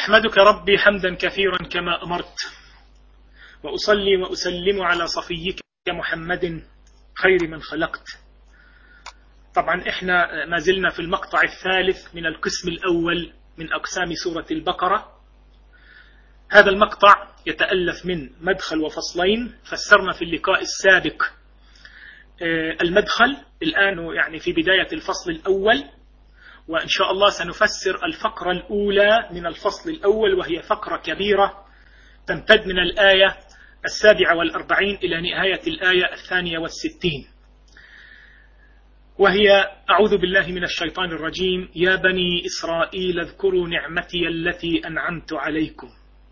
أحمدك ربي حمدا كثيرا كما أمرت، وأصلي وأسلم على صفيك محمد خير من خلقت. طبعا إحنا ما زلنا في المقطع الثالث من القسم الأول من أقسام سورة البقرة. هذا المقطع يتألف من مدخل وفصلين. فسرنا في اللقاء السابق المدخل، الآن يعني في بداية الفصل الأول، وإن شاء الله سنفسر الفقرة الأولى من الفصل الأول، وهي فقرة كبيرة تمتد من الآية 47 إلى نهاية الآية 62، وهي: أعوذ بالله من الشيطان الرجيم. يا بني إسرائيل اذكروا نعمتي التي أنعمت عليكم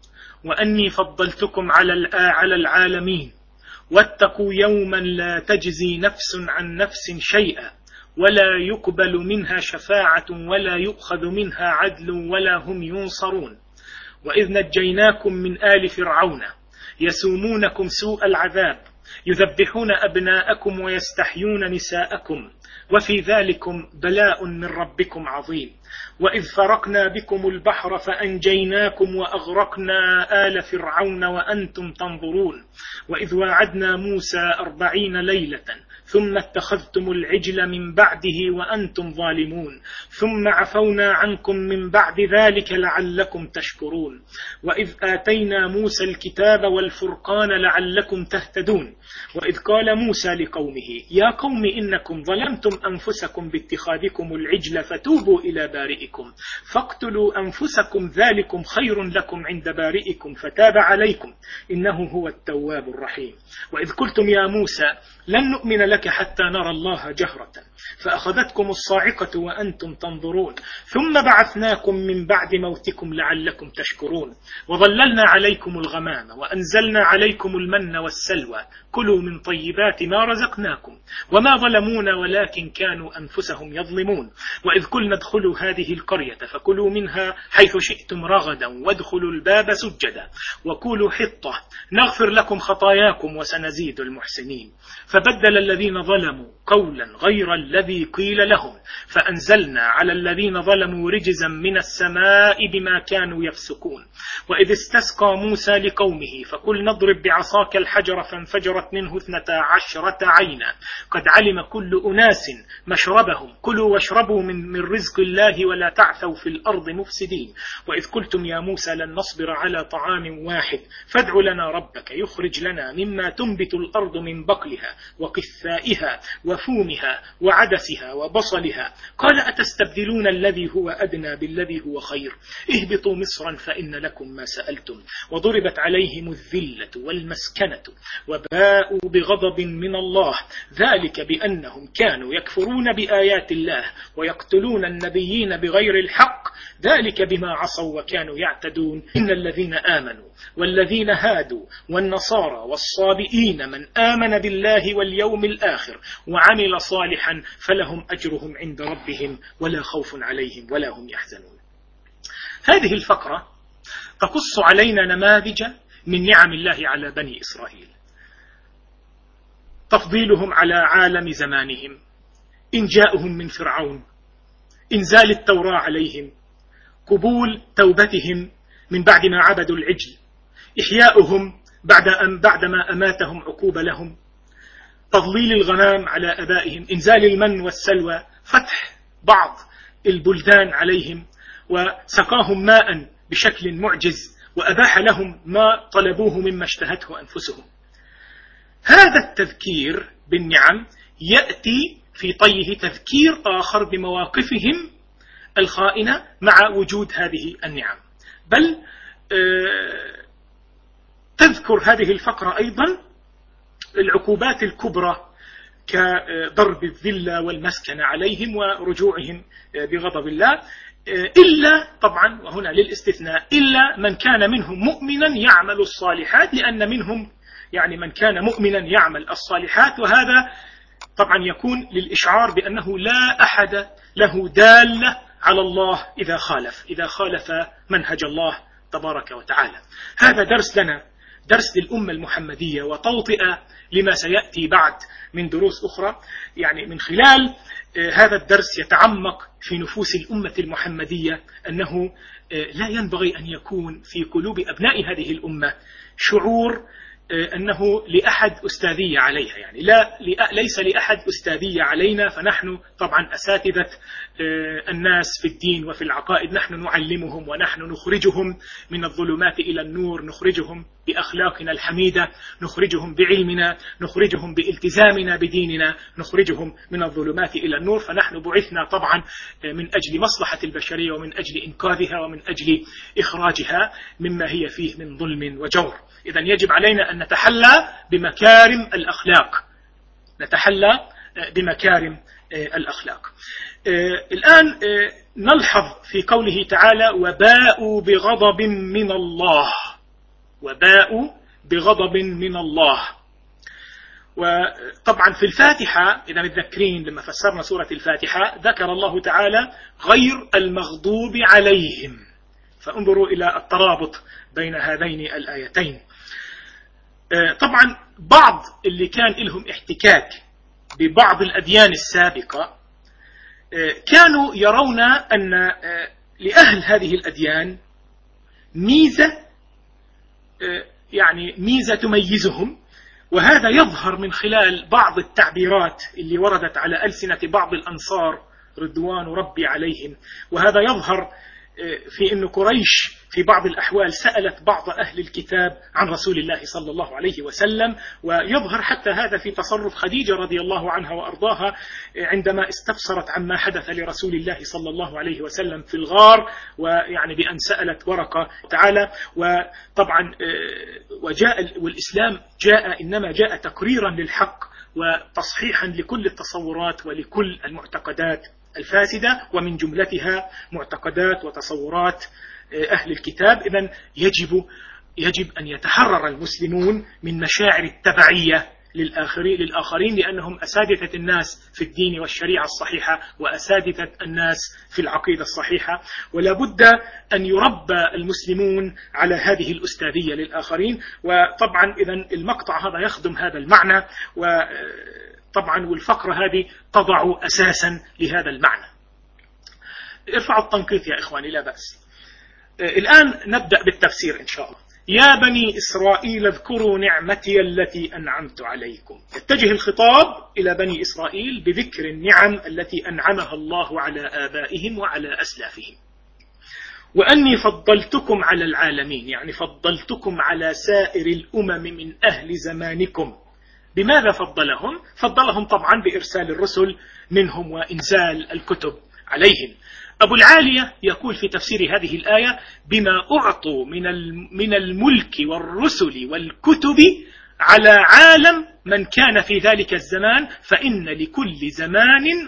وأني فضلتكم على العالمين واتقوا يوما لا تجزي نفس عن نفس شيئا ولا يقبل منها شفاعة ولا يؤخذ منها عدل ولا هم ينصرون. وإذ نجيناكم من آل فرعون يسومونكم سوء العذاب يذبحون أبناءكم ويستحيون نساءكم وفي ذلكم بلاء من ربكم عظيم. وإذ فرقنا بكم البحر فأنجيناكم وأغرقنا آل فرعون وأنتم تنظرون. وإذ وعدنا موسى 40 ليلة ثم اتخذتم العجل من بعده وأنتم ظالمون ثم عفونا عنكم من بعد ذلك لعلكم تشكرون. وإذ آتينا موسى الكتاب والفرقان لعلكم تهتدون. وإذ قال موسى لقومه يا قوم إنكم ظلمتم أنفسكم باتخاذكم العجل فتوبوا إلى بارئكم فاقتلوا أنفسكم ذلكم خير لكم عند بارئكم فتاب عليكم إنه هو التواب الرحيم. وإذ قلتم يا موسى لن نؤمن لك حتى نرى الله جهرة فأخذتكم الصاعقة وأنتم تنظرون ثم بعثناكم من بعد موتكم لعلكم تشكرون. وظللنا عليكم الغمام وأنزلنا عليكم المن والسلوى كلوا من طيبات ما رزقناكم وما ظلمونا ولكن كانوا أنفسهم يظلمون. وإذ قلنا ادخلوا هذه القرية فكلوا منها حيث شئتم رغدا وادخلوا الباب سجدا وقولوا حطة نغفر لكم خطاياكم وسنزيد المحسنين. فبدل الذين ظلموا قولا غير الذي قيل لهم فأنزلنا على الذين ظلموا رجزا من السماء بما كانوا يفسقون. وإذ استسقى موسى لقومه فقلنا اضرب بعصاك الحجر فانفجرت منه 12 عينا قد علم كل أناس مشربهم كلوا واشربوا من رزق الله ولا تعثوا في الأرض مفسدين. وإذ قلتم يا موسى لن نصبر على طعام واحد فادع لنا ربك يخرج لنا مما تنبت الأرض من بقلها وقثائها وفومها وعدسها وبصلها قال أتستبدلون الذي هو أدنى بالذي هو خير اهبطوا مصرا فإن لكم ما سألتم وضربت عليهم الذلة والمسكنة وباءوا بغضب من الله ذلك بأنهم كانوا يكفرون بآيات الله ويقتلون النبيين بغير الحق ذلك بما عصوا وكانوا يعتدون. إن الذين آمنوا والذين هادوا والنصارى والصابئين من آمن بالله واليوم الآخر وعمل صالحا فلهم أجرهم عند ربهم ولا خوف عليهم ولا هم يحزنون. هذه الفقرة تقص علينا نماذج من نعم الله على بني إسرائيل: تفضيلهم على عالم زمانهم، إنجاؤهم من فرعون، إنزال التوراة عليهم، قبول توبتهم من بعد ما عبدوا العجل، إحياؤهم بعدما أماتهم عقوب لهم، تضليل الغنام على أبائهم، إنزال المن والسلوى، فتح بعض البلدان عليهم وسقاهم ماء بشكل معجز وأباح لهم ما طلبوه مما اشتهته أنفسهم. هذا التذكير بالنعم يأتي في طيه تذكير آخر بمواقفهم الخائنة مع وجود هذه النعم. بل تذكر هذه الفقرة أيضا العقوبات الكبرى كضرب الذلة والمسكنة عليهم ورجوعهم بغضب الله، إلا طبعا وهنا للاستثناء إلا من كان منهم مؤمنا يعمل الصالحات، لأن منهم يعني من كان مؤمنا يعمل الصالحات، وهذا طبعا يكون للإشعار بأنه لا أحد له دالة على الله إذا خالف منهج الله تبارك وتعالى. هذا درس لنا درس للأمة المحمدية وتوطئة لما سيأتي بعد من دروس أخرى. يعني من خلال هذا الدرس يتعمق في نفوس الأمة المحمدية أنه لا ينبغي أن يكون في قلوب أبناء هذه الأمة شعور أنه لأحد أستاذية عليها. يعني ليس لأحد أستاذية علينا، فنحن طبعا أساتذة الناس في الدين وفي العقائد، نحن نعلمهم ونحن نخرجهم من الظلمات إلى النور، نخرجهم بأخلاقنا الحميدة، نخرجهم بعلمنا، نخرجهم بالتزامنا بديننا، نخرجهم من الظلمات إلى النور. فنحن بعثنا طبعا من أجل مصلحة البشرية ومن أجل إنقاذها ومن أجل إخراجها مما هي فيه من ظلم وجور. إذن يجب علينا أن نتحلى بمكارم الأخلاق، نتحلى بمكارم الأخلاق. الآن نلحظ في قوله تعالى وباءوا بغضب من الله، وباءوا بغضب من الله. وطبعا في الفاتحة إذا متذكرين لما فسرنا سورة الفاتحة ذكر الله تعالى غير المغضوب عليهم، فانظروا إلى الترابط بين هذين الآيتين. طبعا بعض اللي كان لهم احتكاك ببعض الأديان السابقة كانوا يرون أن لأهل هذه الأديان ميزة، يعني ميزة تميزهم، وهذا يظهر من خلال بعض التعبيرات اللي وردت على ألسنة بعض الأنصار رضوان ربي عليهم. وهذا يظهر في أن قريش في بعض الأحوال سألت بعض أهل الكتاب عن رسول الله صلى الله عليه وسلم، ويظهر حتى هذا في تصرف خديجة رضي الله عنها وأرضاها عندما استفسرت عما حدث لرسول الله صلى الله عليه وسلم في الغار، ويعني بأن سألت ورقة تعالى. وطبعا والإسلام إنما جاء تقريرا للحق وتصحيحا لكل التصورات ولكل المعتقدات الفاسدة، ومن جملتها معتقدات وتصورات أهل الكتاب. إذن يجب أن يتحرر المسلمون من مشاعر التبعية للآخرين، لأنهم أساتذة الناس في الدين والشريعة الصحيحة وأساتذة الناس في العقيدة الصحيحة، ولا بد أن يربى المسلمون على هذه الأستاذية للآخرين. وطبعا إذن المقطع هذا يخدم هذا المعنى، وطبعا والفقرة هذه تضع أساسا لهذا المعنى. ارفعوا التنقيط يا إخواني لا بأس. الآن نبدأ بالتفسير إن شاء الله. يا بني إسرائيل اذكروا نعمتي التي أنعمت عليكم. يتجه الخطاب إلى بني إسرائيل بذكر النعم التي أنعمها الله على آبائهم وعلى أسلافهم، وأني فضلتكم على العالمين، يعني فضلتكم على سائر الأمم من أهل زمانكم. بماذا فضلهم؟ فضلهم طبعا بإرسال الرسل منهم وإنزال الكتب عليهم. أبو العالية يقول في تفسير هذه الآية بما أعطوا من الملك والرسل والكتب على عالم من كان في ذلك الزمان، فإن لكل زمان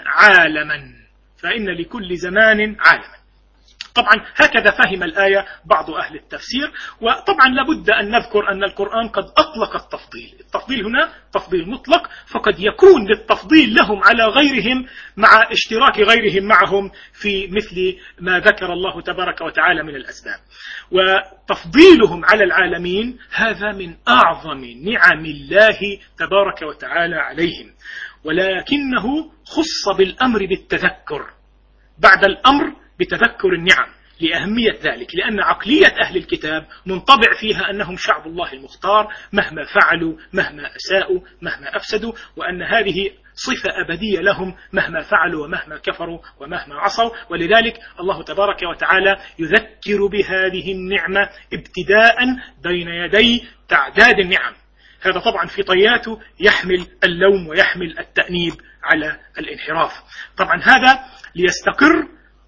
عالما. طبعا هكذا فهم الآية بعض أهل التفسير. وطبعا لابد أن نذكر أن القرآن قد أطلق التفضيل هنا تفضيل مطلق، فقد يكون للتفضيل لهم على غيرهم مع اشتراك غيرهم معهم في مثل ما ذكر الله تبارك وتعالى من الأسباب. وتفضيلهم على العالمين هذا من أعظم نعم الله تبارك وتعالى عليهم، ولكنه خص بالأمر بالتذكر بعد الأمر بتذكر النعم لأهمية ذلك، لأن عقلية أهل الكتاب منطبع فيها أنهم شعب الله المختار مهما فعلوا مهما أساءوا مهما أفسدوا، وأن هذه صفة أبدية لهم مهما فعلوا ومهما كفروا ومهما عصوا. ولذلك الله تبارك وتعالى يذكر بهذه النعمة ابتداء بين يدي تعداد النعم. هذا طبعا في طياته يحمل اللوم ويحمل التأنيب على الانحراف. طبعا هذا ليستقر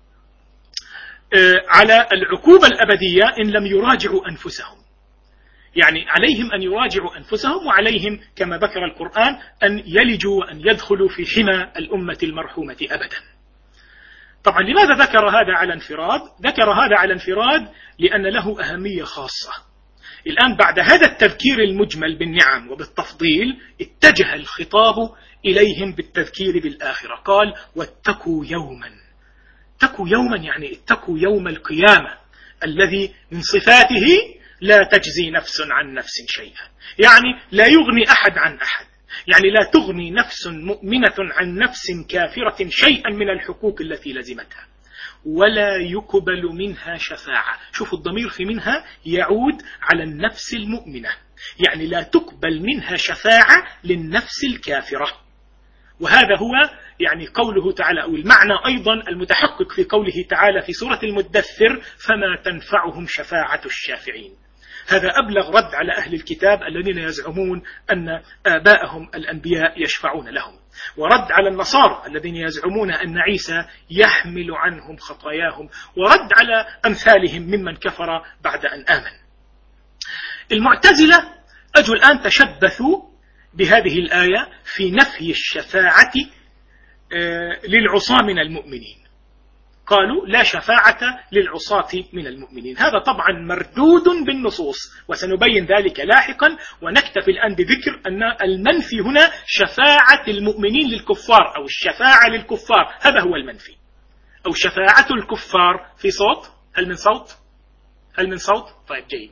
على العقوبة الأبدية إن لم يراجعوا أنفسهم، يعني عليهم أن يراجعوا أنفسهم، وعليهم كما ذكر القرآن أن يلجوا وأن يدخلوا في حمى الأمة المرحومة أبدا. طبعا لماذا ذكر هذا على انفراد؟ ذكر هذا على انفراد لأن له أهمية خاصة. الآن بعد هذا التذكير المجمل بالنعم وبالتفضيل اتجه الخطاب إليهم بالتذكير بالآخرة. قال واتقوا يوما. اتقوا يوما يعني اتقوا يوم القيامة الذي من صفاته لا تجزي نفس عن نفس شيئا، يعني لا يغني أحد عن أحد، يعني لا تغني نفس مؤمنة عن نفس كافرة شيئا من الحقوق التي لزمتها، ولا يقبل منها شفاعة. شوفوا الضمير في منها يعود على النفس المؤمنة، يعني لا تقبل منها شفاعة للنفس الكافرة. وهذا هو يعني قوله تعالى، أو المعنى أيضا المتحقق في قوله تعالى في سورة المدثر: فما تنفعهم شفاعة الشافعين. هذا أبلغ رد على أهل الكتاب الذين يزعمون أن آباءهم الأنبياء يشفعون لهم، ورد على النصارى الذين يزعمون أن عيسى يحمل عنهم خطاياهم، ورد على أمثالهم ممن كفر بعد أن آمن. المعتزلة أجوا الآن تشبثوا بهذه الآية في نفي الشفاعة للعصاة من المؤمنين، قالوا لا شفاعة للعصاة من المؤمنين. هذا طبعا مردود بالنصوص، وسنبين ذلك لاحقا، ونكتفي الآن بذكر أن المنفي هنا شفاعة المؤمنين للكفار، أو الشفاعة للكفار، هذا هو المنفي، أو شفاعة الكفار. في صوت؟ هل من صوت؟ هل من صوت؟ طيب جيد.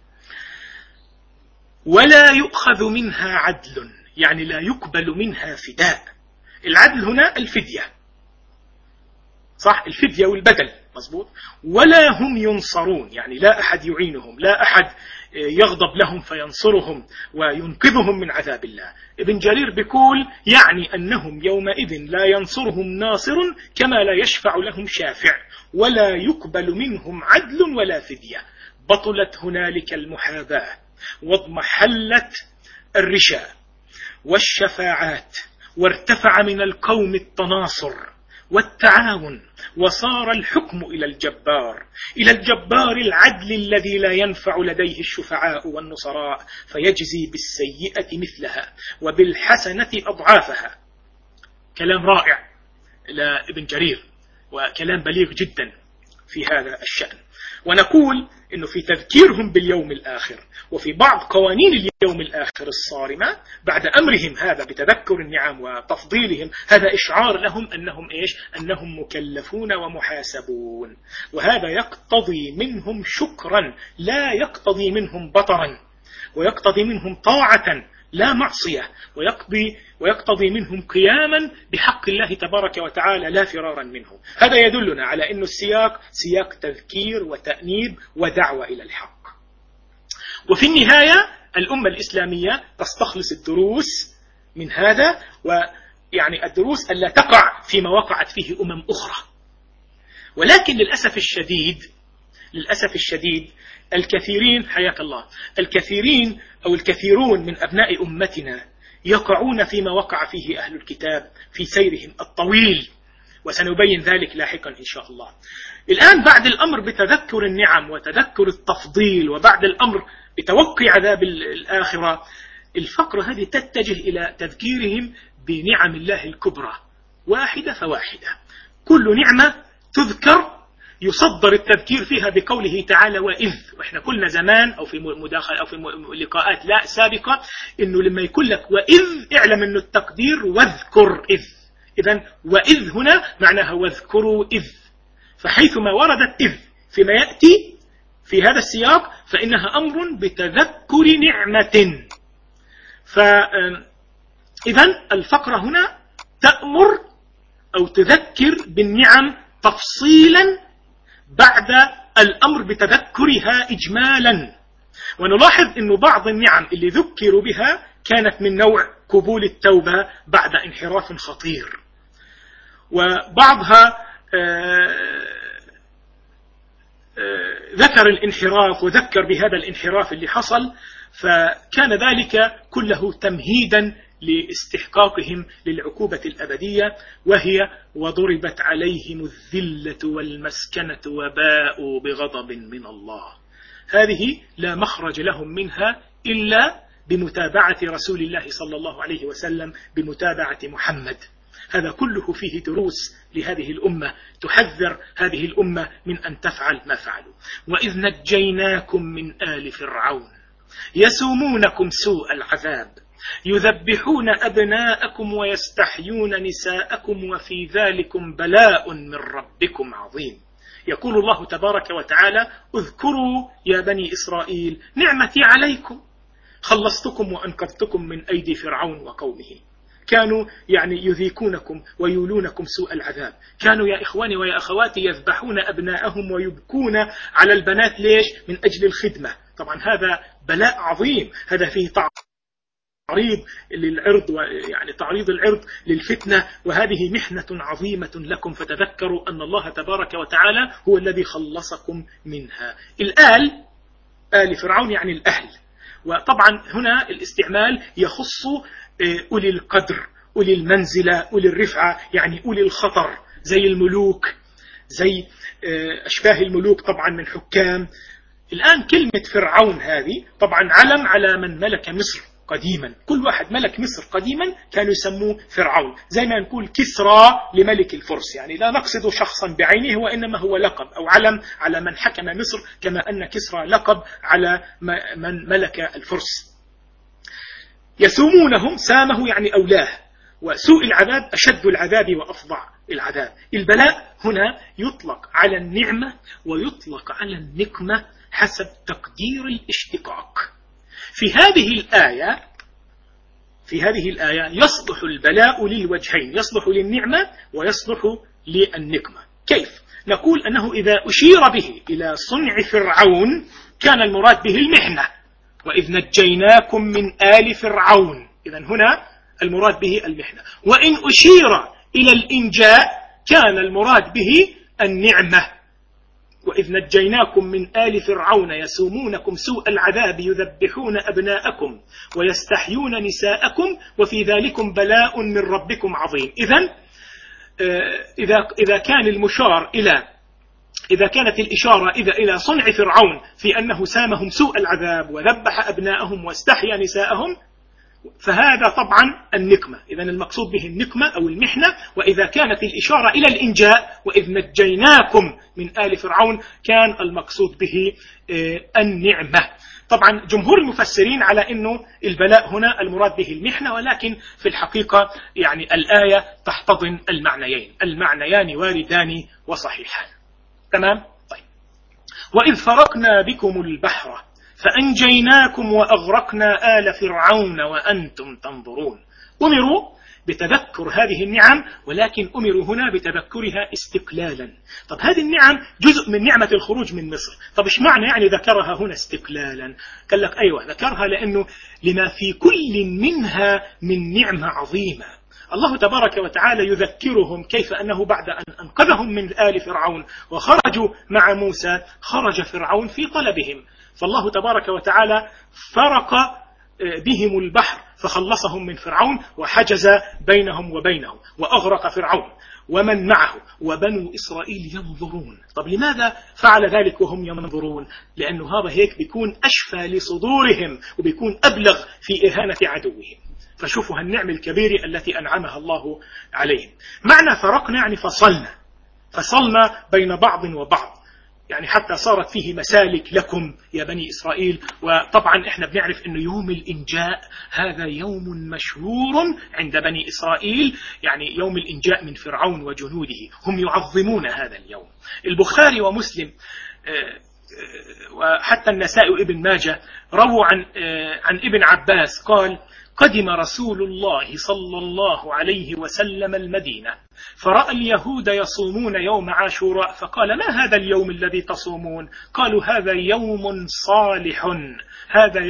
ولا يؤخذ منها عدل، يعني لا يقبل منها فداء. العدل هنا الفدية، صح، الفدية والبدل، مظبوط. ولا هم ينصرون، يعني لا أحد يعينهم، لا أحد يغضب لهم فينصرهم وينقذهم من عذاب الله. ابن جرير بيقول يعني أنهم يومئذ لا ينصرهم ناصر كما لا يشفع لهم شافع، ولا يقبل منهم عدل ولا فدية. بطلت هنالك المحاباة، واضمحلت الرشاء والشفاعات، وارتفع من القوم التناصر والتعاون، وصار الحكم إلى الجبار العدل الذي لا ينفع لديه الشفعاء والنصراء، فيجزي بالسيئة مثلها وبالحسنة أضعافها. كلام رائع لابن جرير، وكلام بليغ جدا في هذا الشأن. ونقول إنه في تذكيرهم باليوم الآخر، وفي بعض قوانين اليوم الآخر الصارمة بعد أمرهم هذا بتذكر النعم وتفضيلهم، هذا إشعار لهم أنهم إيش؟ أنهم مكلفون ومحاسبون. وهذا يقتضي منهم شكرا، لا يقتضي منهم بطرا، ويقتضي منهم طاعة لا معصية، ويقتضي منهم قياما بحق الله تبارك وتعالى لا فرارا منه. هذا يدلنا على أن السياق سياق تذكير وتأنيب ودعوة إلى الحق. وفي النهاية الأمة الإسلامية تستخلص الدروس من هذا، ويعني الدروس ألا تقع فيما وقعت فيه أخرى. ولكن للأسف الشديد الكثيرين، حياك الله، الكثيرين أو الكثيرون من أبناء أمتنا يقعون فيما وقع فيه أهل الكتاب في سيرهم الطويل، وسنبين ذلك لاحقا إن شاء الله. الآن بعد الأمر بتذكر النعم وتذكر التفضيل، وبعد الأمر بتوقي عذاب الآخرة، الفقرة هذه تتجه إلى تذكيرهم بنعم الله الكبرى واحدة فواحدة. كل نعمة تذكر يصدر التذكير فيها بقوله تعالى وإذ. وإحنا قلنا زمان أو في مداخل أو في لقاءات لا سابقة إنه لما يكون لك وإذ اعلم إنه التقدير واذكر إذ. إذن وإذ هنا معناها واذكروا إذ، فحيثما وردت إذ فيما يأتي في هذا السياق فإنها أمر بتذكر نعمة. فإذن الفقرة هنا تأمر أو تذكر بالنعم تفصيلا بعد الأمر بتذكرها إجمالا. ونلاحظ أن بعض النعم اللي ذكروا بها كانت من نوع قبول التوبة بعد انحراف خطير، وبعضها ذكر الانحراف وذكر بهذا الانحراف اللي حصل، فكان ذلك كله تمهيدا لاستحقاقهم للعقوبة الأبدية، وهي وضربت عليهم الذلة والمسكنة وباءوا بغضب من الله. هذه لا مخرج لهم منها إلا بمتابعة رسول الله صلى الله عليه وسلم، بمتابعة محمد. هذا كله فيه دروس لهذه الأمة تحذر هذه الأمة من أن تفعل ما فعلوا. وإذ نجيناكم من آل فرعون يسومونكم سوء العذاب يذبحون أبناءكم ويستحيون نساءكم وفي ذلكم بلاء من ربكم عظيم. يقول الله تبارك وتعالى: اذكروا يا بني إسرائيل نعمتي عليكم خلصتكم وأنقذتكم من أيدي فرعون وقومه. كانوا يعني يذيقونكم ويولونكم سوء العذاب. كانوا يا إخواني ويا أخواتي يذبحون أبناءهم ويبكون على البنات. ليش؟ من أجل الخدمة. طبعا هذا بلاء عظيم، هذا فيه تعريض للعرض، ويعني تعريض العرض للفتنة، وهذه محنة عظيمة لكم. فتذكروا أن الله تبارك وتعالى هو الذي خلصكم منها. آل فرعون يعني الأهل. وطبعا هنا الاستعمال يخص أولي القدر، أولي المنزلة، أولي الرفعة، يعني أولي الخطر، زي الملوك، زي أشباه الملوك طبعا من حكام. الآن كلمة فرعون هذه طبعا علم على من ملك مصر قديما. كل واحد ملك مصر قديما كانوا يسموه فرعون، زي ما نقول كسرى لملك الفرس. يعني لا نقصد شخصا بعينه، وإنما هو لقب أو علم على من حكم مصر، كما أن كسرى لقب على من ملك الفرس. يسومونهم، سامه يعني أولاه، وسوء العذاب أشد العذاب وأفظع العذاب. البلاء هنا يطلق على النعمة ويطلق على النقمة حسب تقدير الاشتقاق. في هذه الآية يصلح البلاء للوجهين، يصلح للنعمة ويصلح للنقمة. كيف؟ نقول أنه إذا أشير به إلى صنع فرعون كان المراد به المحنة، وإذ نجيناكم من آل فرعون، إذن هنا المراد به المحنة. وإن أشير إلى الإنجاء كان المراد به النعمة، وإذ نجيناكم من آل فرعون يسومونكم سوء العذاب يذبحون أبناءكم ويستحيون نساءكم وفي ذلكم بلاء من ربكم عظيم. إذا كانت الإشارة إلى صنع فرعون في أنه سامهم سوء العذاب وذبح أبناءهم واستحيا نساءهم، فهذا طبعا النقمة. إذن المقصود به النقمة أو المحنة. وإذا كانت الإشارة إلى الإنجاء وإذ نجيناكم من آل فرعون كان المقصود به النعمة. طبعا جمهور المفسرين على أنه البلاء هنا المراد به المحنة، ولكن في الحقيقة يعني الآية تحتضن المعنيان واردان وصحيحان. تمام؟ طيب. وإذ فرقنا بكم البحر فأنجيناكم وأغرقنا آل فرعون وأنتم تنظرون. أمروا بتذكر هذه النعم، ولكن أمروا هنا بتذكرها استقلالا. طب هذه النعم جزء من نعمة الخروج من مصر. طب إيش معنى يعني ذكرها هنا استقلالا؟ قال لك أيوة، ذكرها لأنه لما في كل منها من نعمة عظيمة. الله تبارك وتعالى يذكرهم كيف أنه بعد أن أنقذهم من آل فرعون وخرجوا مع موسى خرج فرعون في طلبهم، فالله تبارك وتعالى فرق بهم البحر فخلصهم من فرعون وحجز بينهم وبينه وأغرق فرعون ومن معه وبنو إسرائيل ينظرون. طب لماذا فعل ذلك وهم ينظرون؟ لأنه هذا هيك بيكون أشفى لصدورهم وبيكون أبلغ في إهانة عدوهم. فشوفوا النعمة الكبيرة التي أنعمها الله عليهم. معنى فرقنا يعني فصلنا بين بعض وبعض، يعني حتى صارت فيه مسالك لكم يا بني إسرائيل. وطبعا احنا بنعرف انه يوم الإنجاء هذا يوم مشهور عند بني إسرائيل، يعني يوم الإنجاء من فرعون وجنوده، هم يعظمون هذا اليوم. البخاري ومسلم وحتى النسائي وابن ماجه رووا عن ابن عباس قال: قدم رسول الله صلى الله عليه وسلم المدينة فرأى اليهود يصومون يوم عاشوراء فقال: ما هذا اليوم الذي تصومون؟ قالوا: هذا يوم صالح، هذا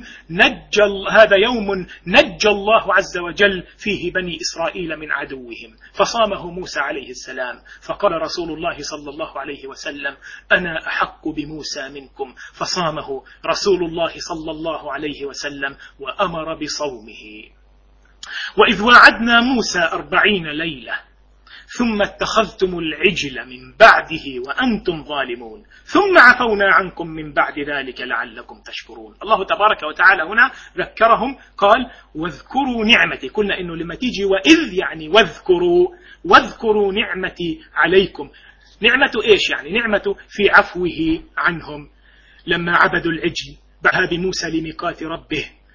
يوم نجى الله عز وجل فيه بني إسرائيل من عدوهم، فصامه موسى عليه السلام. فقال رسول الله صلى الله عليه وسلم: أنا أحق بموسى منكم، فصامه رسول الله صلى الله عليه وسلم وأمر بصومه. وإذ وعدنا موسى 40 ليلة ثم اتخذتم العجل من بعده وأنتم ظالمون ثم عفونا عنكم من بعد ذلك لعلكم تشكرون. الله تبارك وتعالى هنا ذكرهم قال: واذكروا نعمتي. قلنا إنه لما تيجي وإذ يعني واذكروا نعمتي عليكم. نعمته إيش يعني؟ نعمته في عفوه عنهم لما عبدوا العجل، بعث بموسى لميقات ربه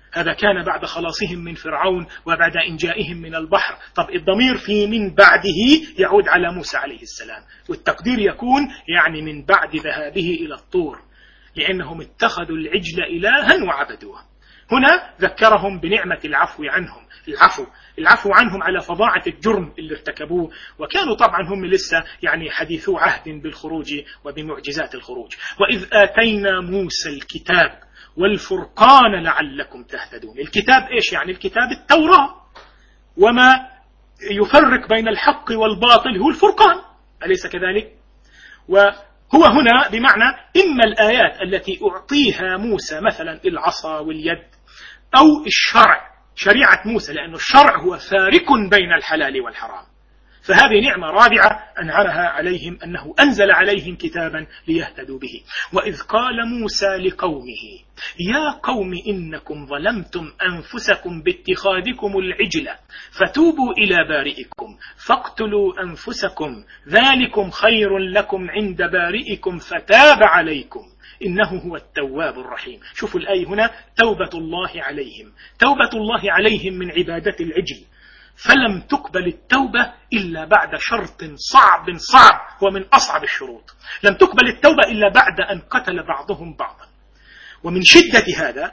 هذا كان بعد خلاصهم من فرعون وبعد إنجائهم من البحر. طب الضمير في من بعده يعود على موسى عليه السلام، والتقدير يكون يعني من بعد ذهابه إلى الطور، لأنهم اتخذوا العجل إلها وعبدوه. هنا ذكرهم بنعمة العفو عنهم، العفو عنهم على فظاعة الجرم اللي ارتكبوه، وكانوا طبعا هم لسه يعني حديثو عهد بالخروج وبمعجزات الخروج. وإذ آتينا موسى الكتاب والفرقان لعلكم تهتدون. الكتاب إيش يعني؟ الكتاب التوراة، وما يفرق بين الحق والباطل هو الفرقان، أليس كذلك؟ وهو هنا بمعنى إما الآيات التي أعطيها موسى مثلا العصا واليد، أو الشرع، شريعة موسى، لأن الشرع هو فارق بين الحلال والحرام. فهذه نعمة رابعة أنعمها عليهم، أنه أنزل عليهم كتابا ليهتدوا به. وإذ قال موسى لقومه يا قوم إنكم ظلمتم أنفسكم باتخاذكم العجل فتوبوا إلى بارئكم فاقتلوا أنفسكم ذلكم خير لكم عند بارئكم فتاب عليكم إنه هو التواب الرحيم. شوفوا الآية هنا، توبة الله عليهم، توبة الله عليهم من عبادة العجل، فلم تقبل التوبة إلا بعد شرط صعب ومن أصعب الشروط. لم تقبل التوبة إلا بعد أن قتل بعضهم بعضا. ومن شدة هذا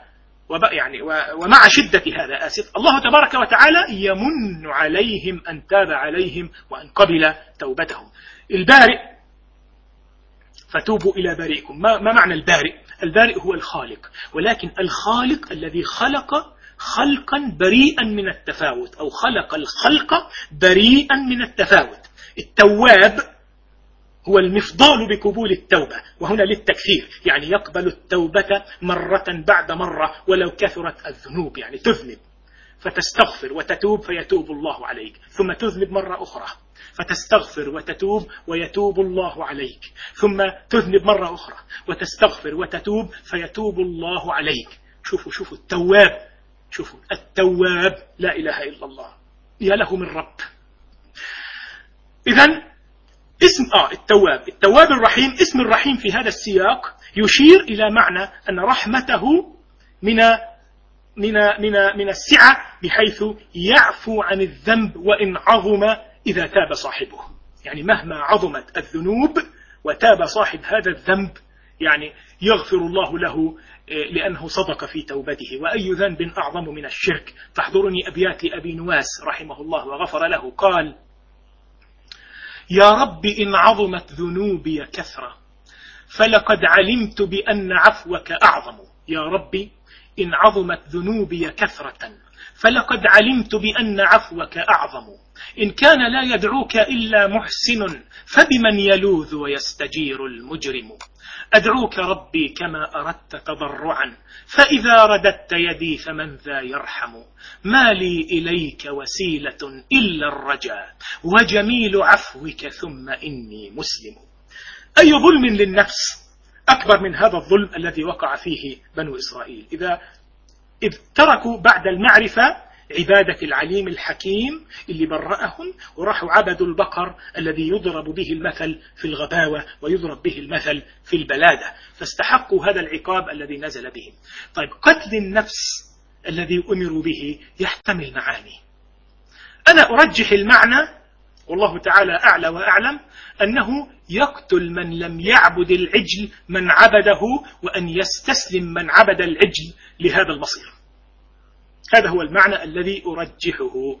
ومع شدة هذا الله تبارك وتعالى يمن عليهم أن تاب عليهم وأن قبل توبتهم. البارئ، فتوبوا إلى بارئكم. ما معنى البارئ؟ البارئ هو الخالق، ولكن الخالق الذي خلق خلقا بريئا من التفاوت، أو خلق الخلق بريئا من التفاوت. التواب هو المفضال بقبول التوبة، وهنا للتكثير، يعني يقبل التوبة مرة بعد مرة ولو كثرت الذنوب. يعني تذنب فتستغفر وتتوب فيتوب الله عليك، ثم تذنب مرة أخرى فتستغفر وتتوب ويتوب الله عليك، ثم تذنب مرة أخرى وتستغفر وتتوب فيتوب الله عليك. شوفوا التواب، شوفوا التواب، لا إله إلا الله، يا له من رب. إذن اسم التواب الرحيم، اسم الرحيم في هذا السياق يشير إلى معنى أن رحمته من السعة، بحيث يعفو عن الذنب وإن عظم إذا تاب صاحبه. يعني مهما عظمت الذنوب وتاب صاحب هذا الذنب، يعني يغفر الله له لأنه صدق في توبته. وأي ذنب أعظم من الشرك؟ تحضرني أبيات لأبي نواس رحمه الله وغفر له، قال يا رب إن عظمت ذنوبي كثرة فلقد علمت بأن عفوك أعظم. يا رب إن عظمت ذنوبي كثرة فلقد علمت بأن عفوك أعظم. إن كان لا يدعوك إلا محسن فبمن يلوذ ويستجير المجرم. أدعوك ربي كما أردت تضرعا فإذا رددت يدي فمن ذا يرحم. ما لي إليك وسيلة إلا الرجاء وجميل عفوك ثم إني مسلم. أي ظلم للنفس أكبر من هذا الظلم الذي وقع فيه بنو إسرائيل إذ تركوا بعد المعرفة عبادة العليم الحكيم اللي برأهم، وراحوا عبدوا البقر الذي يضرب به المثل في الغباوة ويضرب به المثل في البلادة، فاستحقوا هذا العقاب الذي نزل بهم. طيب، قتل النفس الذي أمروا به يحتمل معاني. أنا أرجح المعنى، والله تعالى أعلى وأعلم، أنه يقتل من لم يعبد العجل من عبده، وأن يستسلم من عبد العجل لهذا المصير. هذا هو المعنى الذي أرجحه.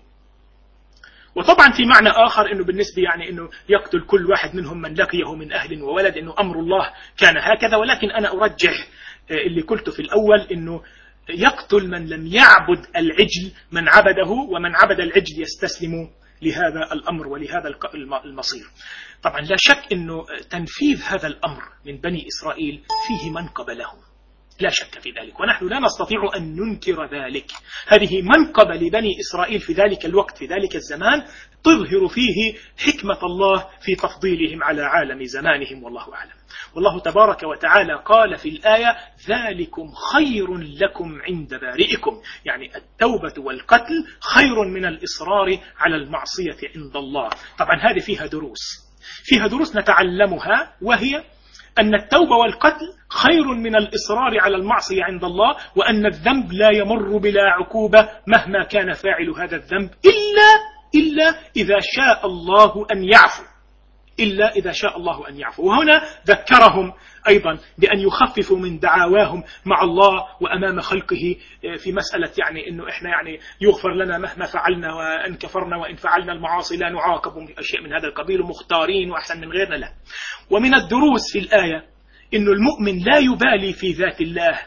وطبعا في معنى آخر أنه بالنسبة أنه يقتل كل واحد منهم من لقيه من أهل وولد، أنه أمر الله كان هكذا. ولكن أنا أرجح اللي قلته في الأول، أنه يقتل من لم يعبد العجل من عبده، ومن عبد العجل يستسلم لهذا الأمر ولهذا المصير. طبعا لا شك أنه تنفيذ هذا الأمر من بني إسرائيل فيه منقبة لهم، لا شك في ذلك، ونحن لا نستطيع أن ننكر ذلك. هذه منقبة لبني إسرائيل في ذلك الوقت، في ذلك الزمان، تظهر فيه حكمة الله في تفضيلهم على عالم زمانهم، والله أعلم. والله تبارك وتعالى قال في الآية ذلكم خير لكم عند بارئكم، يعني التوبة والقتل خير من الإصرار على المعصية عند الله. طبعا هذه فيها دروس نتعلمها، وهي أن التوبة والقتل خير من الإصرار على المعصية عند الله، وأن الذنب لا يمر بلا عقوبة مهما كان فاعل هذا الذنب إلا إذا شاء الله أن يعفو، إلا إذا شاء الله أن يعفو. وهنا ذكرهم أيضا بأن يخففوا من دعاواهم مع الله وأمام خلقه في مسألة يعني أنه إحنا يعني يغفر لنا مهما فعلنا، وإن كفرنا وإن فعلنا المعاصي لا نعاقب بأشياء من هذا القبيل، ومختارين وأحسن من غيرنا. لا. ومن الدروس في الآية أنه المؤمن لا يبالي في ذات الله،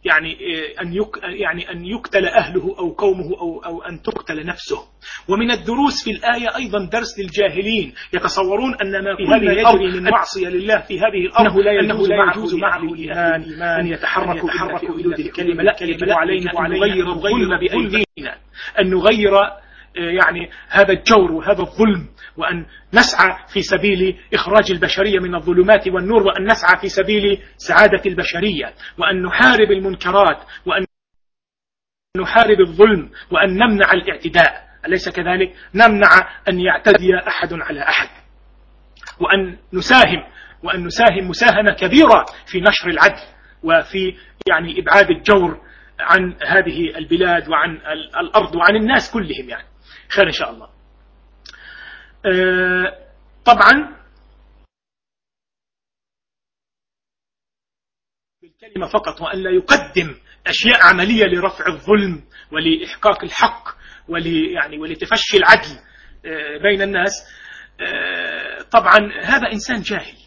يعني أن يقتل أهله أو قومه أو أن تقتل نفسه. ومن الدروس في الآية أيضا درس للجاهلين يتصورون أن ما في هذه الأرض من معصية لله في هذه الأرض أنه لا يجوز معه الإيمان أن يتحركوا إلا في حدود الكلمة. لا، يجب علينا أن نغير الظلم بأيدينا، أن نغير يعني هذا الجور وهذا الظلم، وأن نسعى في سبيل إخراج البشرية من الظلمات والنور، وأن نسعى في سبيل سعادة البشرية، وأن نحارب المنكرات، وأن نحارب الظلم، وأن نمنع الاعتداء. أليس كذلك؟ نمنع أن يعتدي أحد على أحد، وأن نساهم مساهمة كبيرة في نشر العدل وفي يعني إبعاد الجور عن هذه البلاد وعن الأرض وعن الناس كلهم. يعني خير إن شاء الله. طبعا بالكلمة فقط، وأن لا يقدم أشياء عملية لرفع الظلم ولإحقاق الحق ولتفشي العدل بين الناس. طبعا هذا إنسان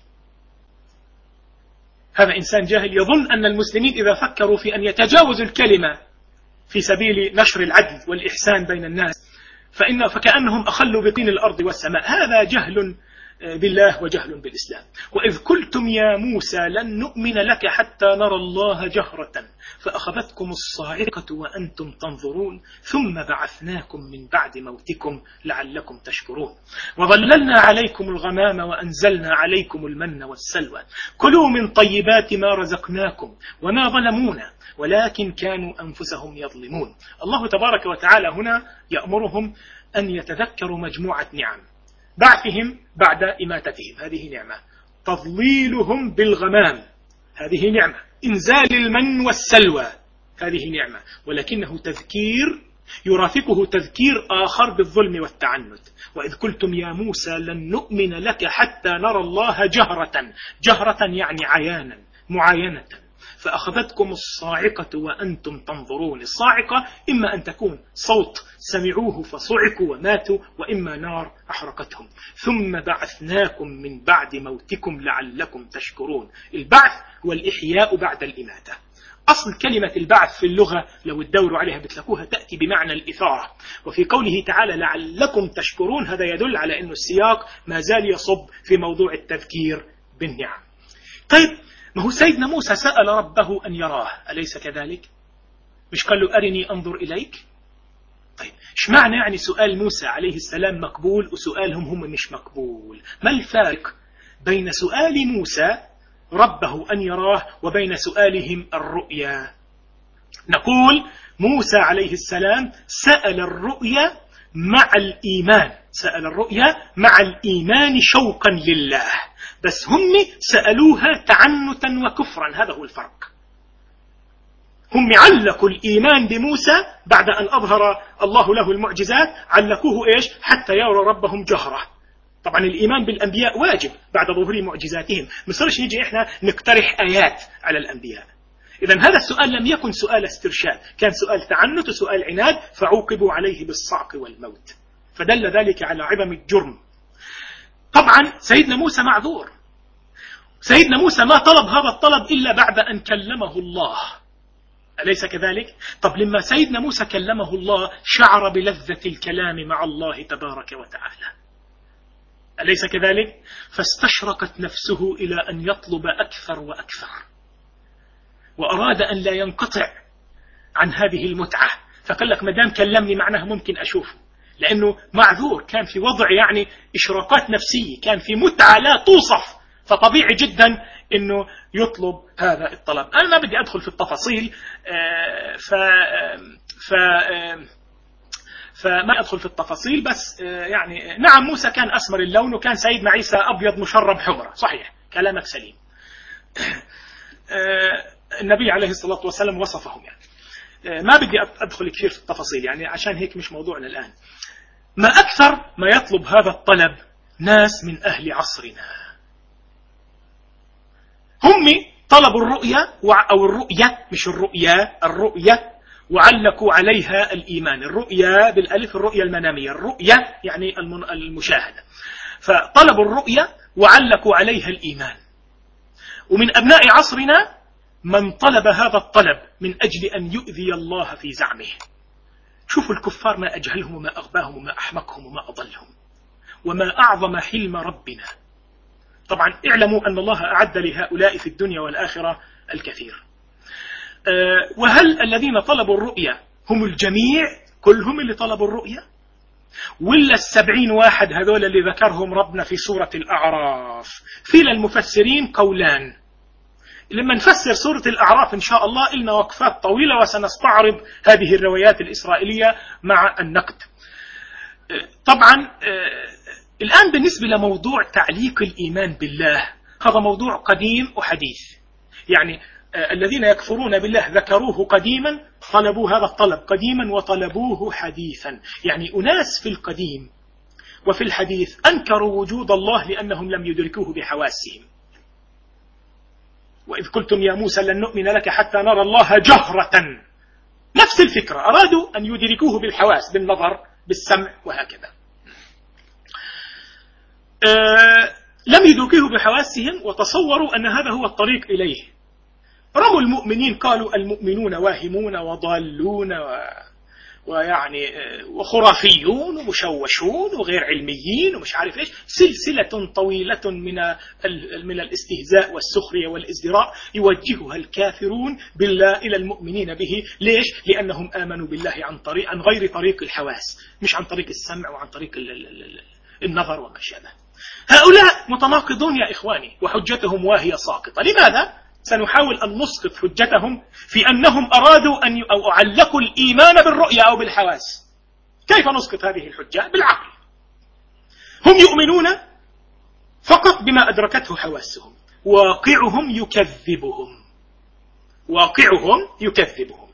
جاهل يظن أن المسلمين إذا فكروا في أن يتجاوزوا الكلمة في سبيل نشر العدل والإحسان بين الناس فكأنهم أخلوا بطين الأرض والسماء. هذا جهل بالله وجهل بالإسلام. وإذ قلتم يا موسى لن نؤمن لك حتى نرى الله جهرة فأخذتكم الصاعقة وأنتم تنظرون ثم بعثناكم من بعد موتكم لعلكم تشكرون وظللنا عليكم الغمام وأنزلنا عليكم المن والسلوى كلوا من طيبات ما رزقناكم وما ظلمونا ولكن كانوا أنفسهم يظلمون. الله تبارك وتعالى هنا يأمرهم أن يتذكروا مجموعة نعم: بعثهم بعد إماتتهم، هذه نعمة; تضليلهم بالغمام، هذه نعمة; إنزال المن والسلوى، هذه نعمة. ولكنه تذكير يرافقه تذكير آخر بالظلم والتعنت. وإذ قلتم يا موسى لن نؤمن لك حتى نرى الله جهرة يعني عيانا معاينة فأخذتكم الصاعقة وأنتم تنظرون. الصاعقة إما أن تكون صوت سمعوه فصعقوا وماتوا، وإما نار أحرقتهم. ثم بعثناكم من بعد موتكم لعلكم تشكرون. البعث والإحياء بعد الإماتة. أصل كلمة البعث في اللغة لو تدوروا عليها بتلاقوها تأتي بمعنى الإثارة، وفي قوله تعالى لعلكم تشكرون هذا يدل على أن السياق ما زال يصب في موضوع التذكير بالنعم. طيب، ما هو سيدنا موسى سأل ربه أن يراه، أليس كذلك؟ مش قال له أرني أنظر إليك؟ طيب، إيش معنى يعني سؤال موسى عليه السلام مقبول وسؤالهم هم مش مقبول؟ ما الفارق بين سؤال موسى ربه أن يراه وبين سؤالهم الرؤيا؟ نقول موسى عليه السلام سأل الرؤيا مع الإيمان شوقا لله، بس هم سألوها تعنتا وكفرا. هذا هو الفرق. هم علقوا الإيمان بموسى بعد أن أظهر الله له المعجزات، علقوه إيش؟ حتى يروا ربهم جهرة. طبعا الإيمان بالأنبياء واجب بعد ظهور معجزاتهم، مصرش نيجي إحنا نقترح آيات على الأنبياء. إذن هذا السؤال لم يكن سؤال استرشاد، كان سؤال تعنت وسؤال عناد، فعوقبوا عليه بالصعق والموت، فدل ذلك على عظم الجرم. طبعا سيدنا موسى معذور. سيدنا موسى ما طلب هذا الطلب إلا بعد أن كلمه الله، أليس كذلك؟ طب لما سيدنا موسى كلمه الله شعر بلذة الكلام مع الله تبارك وتعالى، أليس كذلك؟ فاستشرقت نفسه إلى أن يطلب أكثر وأكثر، وأراد أن لا ينقطع عن هذه المتعة. فقال لك مدام كلمني معناه ممكن أشوفه، لأنه معذور، كان في وضع يعني إشراقات نفسية، كان في متعة لا توصف، فطبيعي جدا أنه يطلب هذا الطلب. أنا ما بدي أدخل في التفاصيل فما أدخل في التفاصيل، بس يعني نعم موسى كان أسمر اللون، وكان سيدنا عيسى أبيض مشرب حمرة، صحيح كلامك سليم. النبي عليه الصلاة والسلام وصفهم يعني. ما بدي أدخل كثير في التفاصيل يعني عشان هيك مش موضوعنا الآن. ما أكثر ما يطلب هذا الطلب ناس من أهل عصرنا، هم طلبوا الرؤية أو الرؤية مش الرؤية وعلقوا عليها الإيمان. الرؤية بالألف الرؤية المنامية، الرؤية يعني المشاهدة، فطلبوا الرؤية وعلقوا عليها الإيمان. ومن أبناء عصرنا من طلب هذا الطلب من أجل أن يؤذي الله في زعمه. شوفوا الكفار ما أجهلهم وما أغباهم وما أحمقهم وما أضلهم وما أعظم حلم ربنا. طبعا اعلموا أن الله أعد لهؤلاء في الدنيا والآخرة الكثير. وهل الذين طلبوا الرؤية هم الجميع كلهم اللي طلبوا الرؤية، ولا 70 واحد هذول اللي ذكرهم ربنا في سورة الأعراف؟ في للمفسرين قولان. لما نفسر سورة الأعراف إن شاء الله إلنا وقفات طويلة وسنستعرض هذه الروايات الإسرائيلية مع النقد. طبعا الآن بالنسبة لموضوع تعليق الإيمان بالله، هذا موضوع قديم وحديث. يعني الذين يكفرون بالله ذكروه قديما، طلبوا هذا الطلب قديما وطلبوه حديثا. يعني أناس في القديم وفي الحديث أنكروا وجود الله لأنهم لم يدركوه بحواسهم. وإذ قلتم يا موسى لن نؤمن لك حتى نرى الله جهرة، نفس الفكرة، أرادوا أن يدركوه بالحواس، بالنظر، بالسمع وهكذا. لم يدركوه بحواسهم وتصوروا أن هذا هو الطريق إليه. رموا المؤمنين، قالوا المؤمنون واهمون وضالون ويعني وخرافيون ومشوشون وغير علميين ومش عارف ايش. سلسلة طويلة من الاستهزاء والسخرية والازدراء يوجهها الكافرون بالله إلى المؤمنين به. ليش؟ لأنهم آمنوا بالله عن غير طريق الحواس، مش عن طريق السمع وعن طريق النظر وما شابه. هؤلاء متناقضون يا إخواني، وحجتهم واهية ساقطة. لماذا؟ سنحاول أن نسقط حجتهم في أنهم أرادوا أن علقوا الإيمان بالرؤية أو بالحواس. كيف نسقط هذه الحجة؟ بالعقل. هم يؤمنون فقط بما أدركته حواسهم، واقعهم يكذبهم.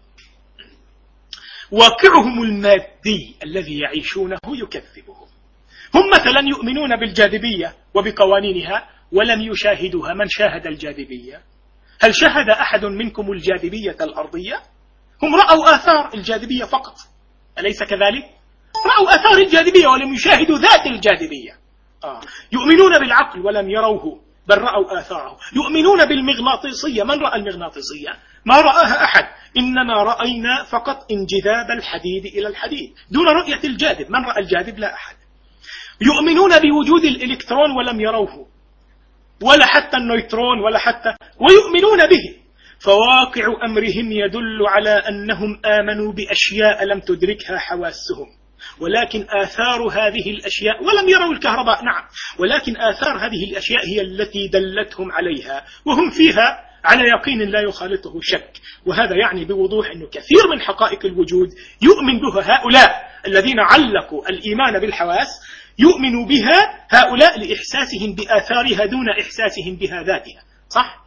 واقعهم المادي الذي يعيشونه يكذبهم. هم مثلا يؤمنون بالجاذبية وبقوانينها ولم يشاهدوها. من شاهد الجاذبية؟ هل شاهد أحد منكم الجاذبية الأرضية؟ هم رأوا آثار الجاذبية فقط، أليس كذلك؟ رأوا آثار الجاذبية ولم يشاهدوا ذات الجاذبية. يؤمنون بالعقل ولم يروه، بل رأوا آثاره. يؤمنون بالمغناطيسية. من رأى المغناطيسية؟ ما رآها أحد، إنما رأينا فقط انجذاب الحديد إلى الحديد دون رؤية الجاذب. من رأى الجاذب؟ لا أحد. يؤمنون بوجود الإلكترون ولم يروه، ولا حتى النيوترون ولا حتى، ويؤمنون به. فواقع أمرهم يدل على أنهم آمنوا بأشياء لم تدركها حواسهم، ولكن آثار هذه الأشياء، ولم يروا الكهرباء نعم، ولكن آثار هذه الأشياء هي التي دلتهم عليها، وهم فيها على يقين لا يخالطه شك. وهذا يعني بوضوح أنه كثير من حقائق الوجود يؤمن بها هؤلاء الذين علقوا الإيمان بالحواس، يؤمنوا بها هؤلاء لإحساسهم بآثارها دون إحساسهم بها ذاتها. صح؟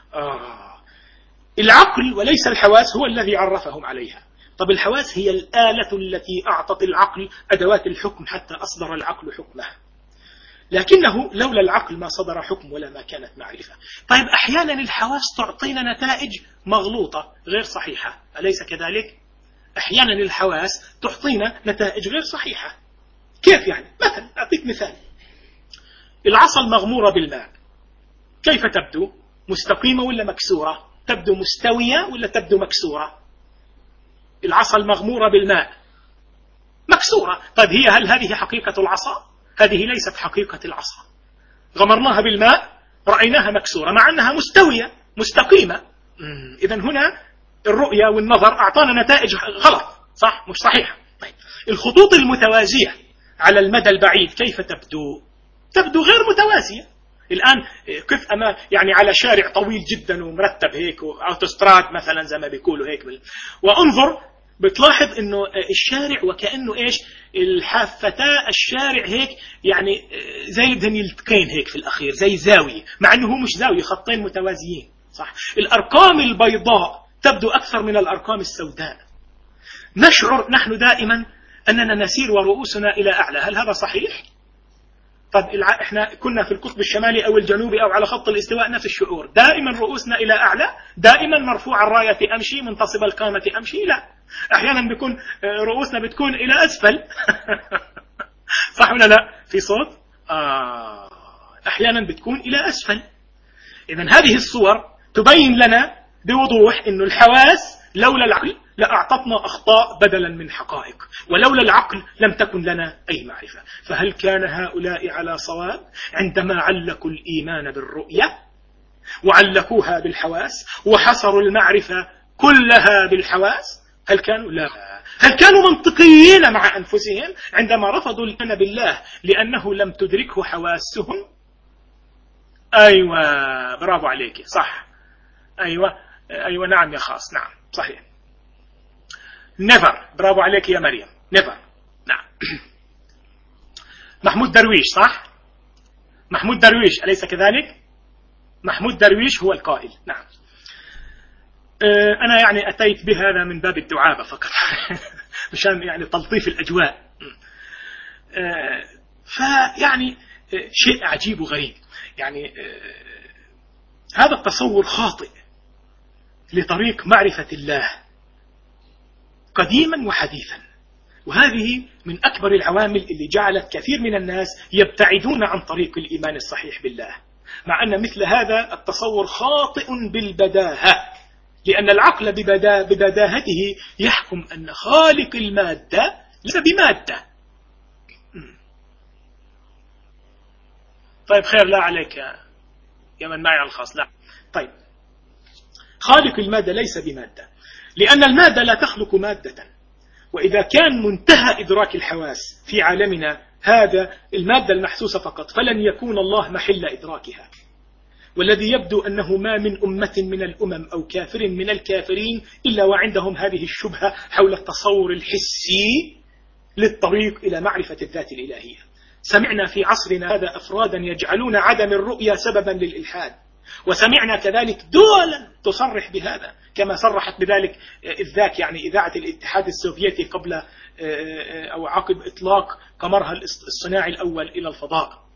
العقل وليس الحواس هو الذي عرفهم عليها. طب الحواس هي الآلة التي أعطت العقل أدوات الحكم حتى أصدر العقل حكمه، لكنه لولا العقل ما صدر حكم ولا ما كانت معرفة. طيب أحيانا الحواس تعطينا نتائج مغلوطة غير صحيحة، أليس كذلك؟ أحيانا الحواس تعطينا نتائج غير صحيحة. كيف يعني؟ مثلا أعطيك مثال. العصا المغمورة بالماء كيف تبدو؟ مستقيمة ولا مكسورة؟ تبدو مستوية ولا تبدو مكسورة؟ العصا المغمورة بالماء مكسورة. طيب هل هذه حقيقة العصا؟ هذه ليست حقيقة العصا. غمرناها بالماء رأيناها مكسورة مع أنها مستوية مستقيمة. إذن هنا الرؤية والنظر أعطانا نتائج غلط، صح؟ مش صحيحة. طيب الخطوط المتوازية على المدى البعيد كيف تبدو؟ تبدو غير متوازية. الآن كيف يعني على شارع طويل جدا ومرتب هيك، أوتوستراد مثلا زي ما بيقولوا هيك، وانظر بتلاحظ انه الشارع وكأنه ايش، الحافتا الشارع هيك يعني زي دنيلتين هيك في الاخير، زي زاوية، مع انه هو مش زاوية، خطين متوازيين صح. الارقام البيضاء تبدو اكثر من الارقام السوداء. نشعر نحن دائما اننا نسير ورؤوسنا الى اعلى. هل هذا صحيح؟ طب احنا كنا في القطب الشمالي او الجنوبي او على خط الاستواء نفس الشعور، دائما رؤوسنا الى اعلى، دائما مرفوع الراية امشي، منتصب القامة امشي. لا، احيانا بيكون رؤوسنا بتكون الى اسفل صح ولا لا؟ في صوت احيانا بتكون الى اسفل. اذا هذه الصور تبين لنا بوضوح انه الحواس لولا العقل لأعطتنا أخطاء بدلا من حقائق، ولولا العقل لم تكن لنا أي معرفة. فهل كان هؤلاء على صواب عندما علقوا الإيمان بالرؤية وعلقوها بالحواس وحصروا المعرفة كلها بالحواس؟ هل كانوا؟ لا. هل كانوا منطقيين مع أنفسهم عندما رفضوا الإيمان بالله لأنه لم تدركه حواسهم؟ أيوة، برافو عليك، صح. أيوة نعم يا خاص، نعم صحيح. never، برافو عليك يا مريم، never. نعم. محمود درويش، صح؟ محمود درويش أليس كذلك؟ محمود درويش هو القائل. نعم. أنا يعني أتيت بهذا من باب الدعابة فقط مشان يعني تلطيف الأجواء. فيعني شيء عجيب وغريب، يعني هذا التصور خاطئ لطريق معرفة الله قديما وحديثا، وهذه من أكبر العوامل اللي جعلت كثير من الناس يبتعدون عن طريق الإيمان الصحيح بالله، مع أن مثل هذا التصور خاطئ بالبداهة، لأن العقل ببداهته يحكم أن خالق المادة ليس بمادة. طيب خير، لا عليك يا من معي على الخاص. لا، طيب، خالق المادة ليس بمادة، لأن المادة لا تخلق مادة، وإذا كان منتهى إدراك الحواس في عالمنا هذا المادة المحسوسة فقط، فلن يكون الله محل إدراكها. والذي يبدو أنه ما من أمة من الأمم أو كافر من الكافرين إلا وعندهم هذه الشبهة حول التصور الحسي للطريق إلى معرفة الذات الإلهية. سمعنا في عصرنا هذا أفرادا يجعلون عدم الرؤية سببا للإلحاد، وسمعنا كذلك دولا تصرح بهذا، كما صرحت بذلك الذاك يعني إذاعة الاتحاد السوفيتي قبل أو عقب إطلاق قمرها الصناعي الأول إلى الفضاء.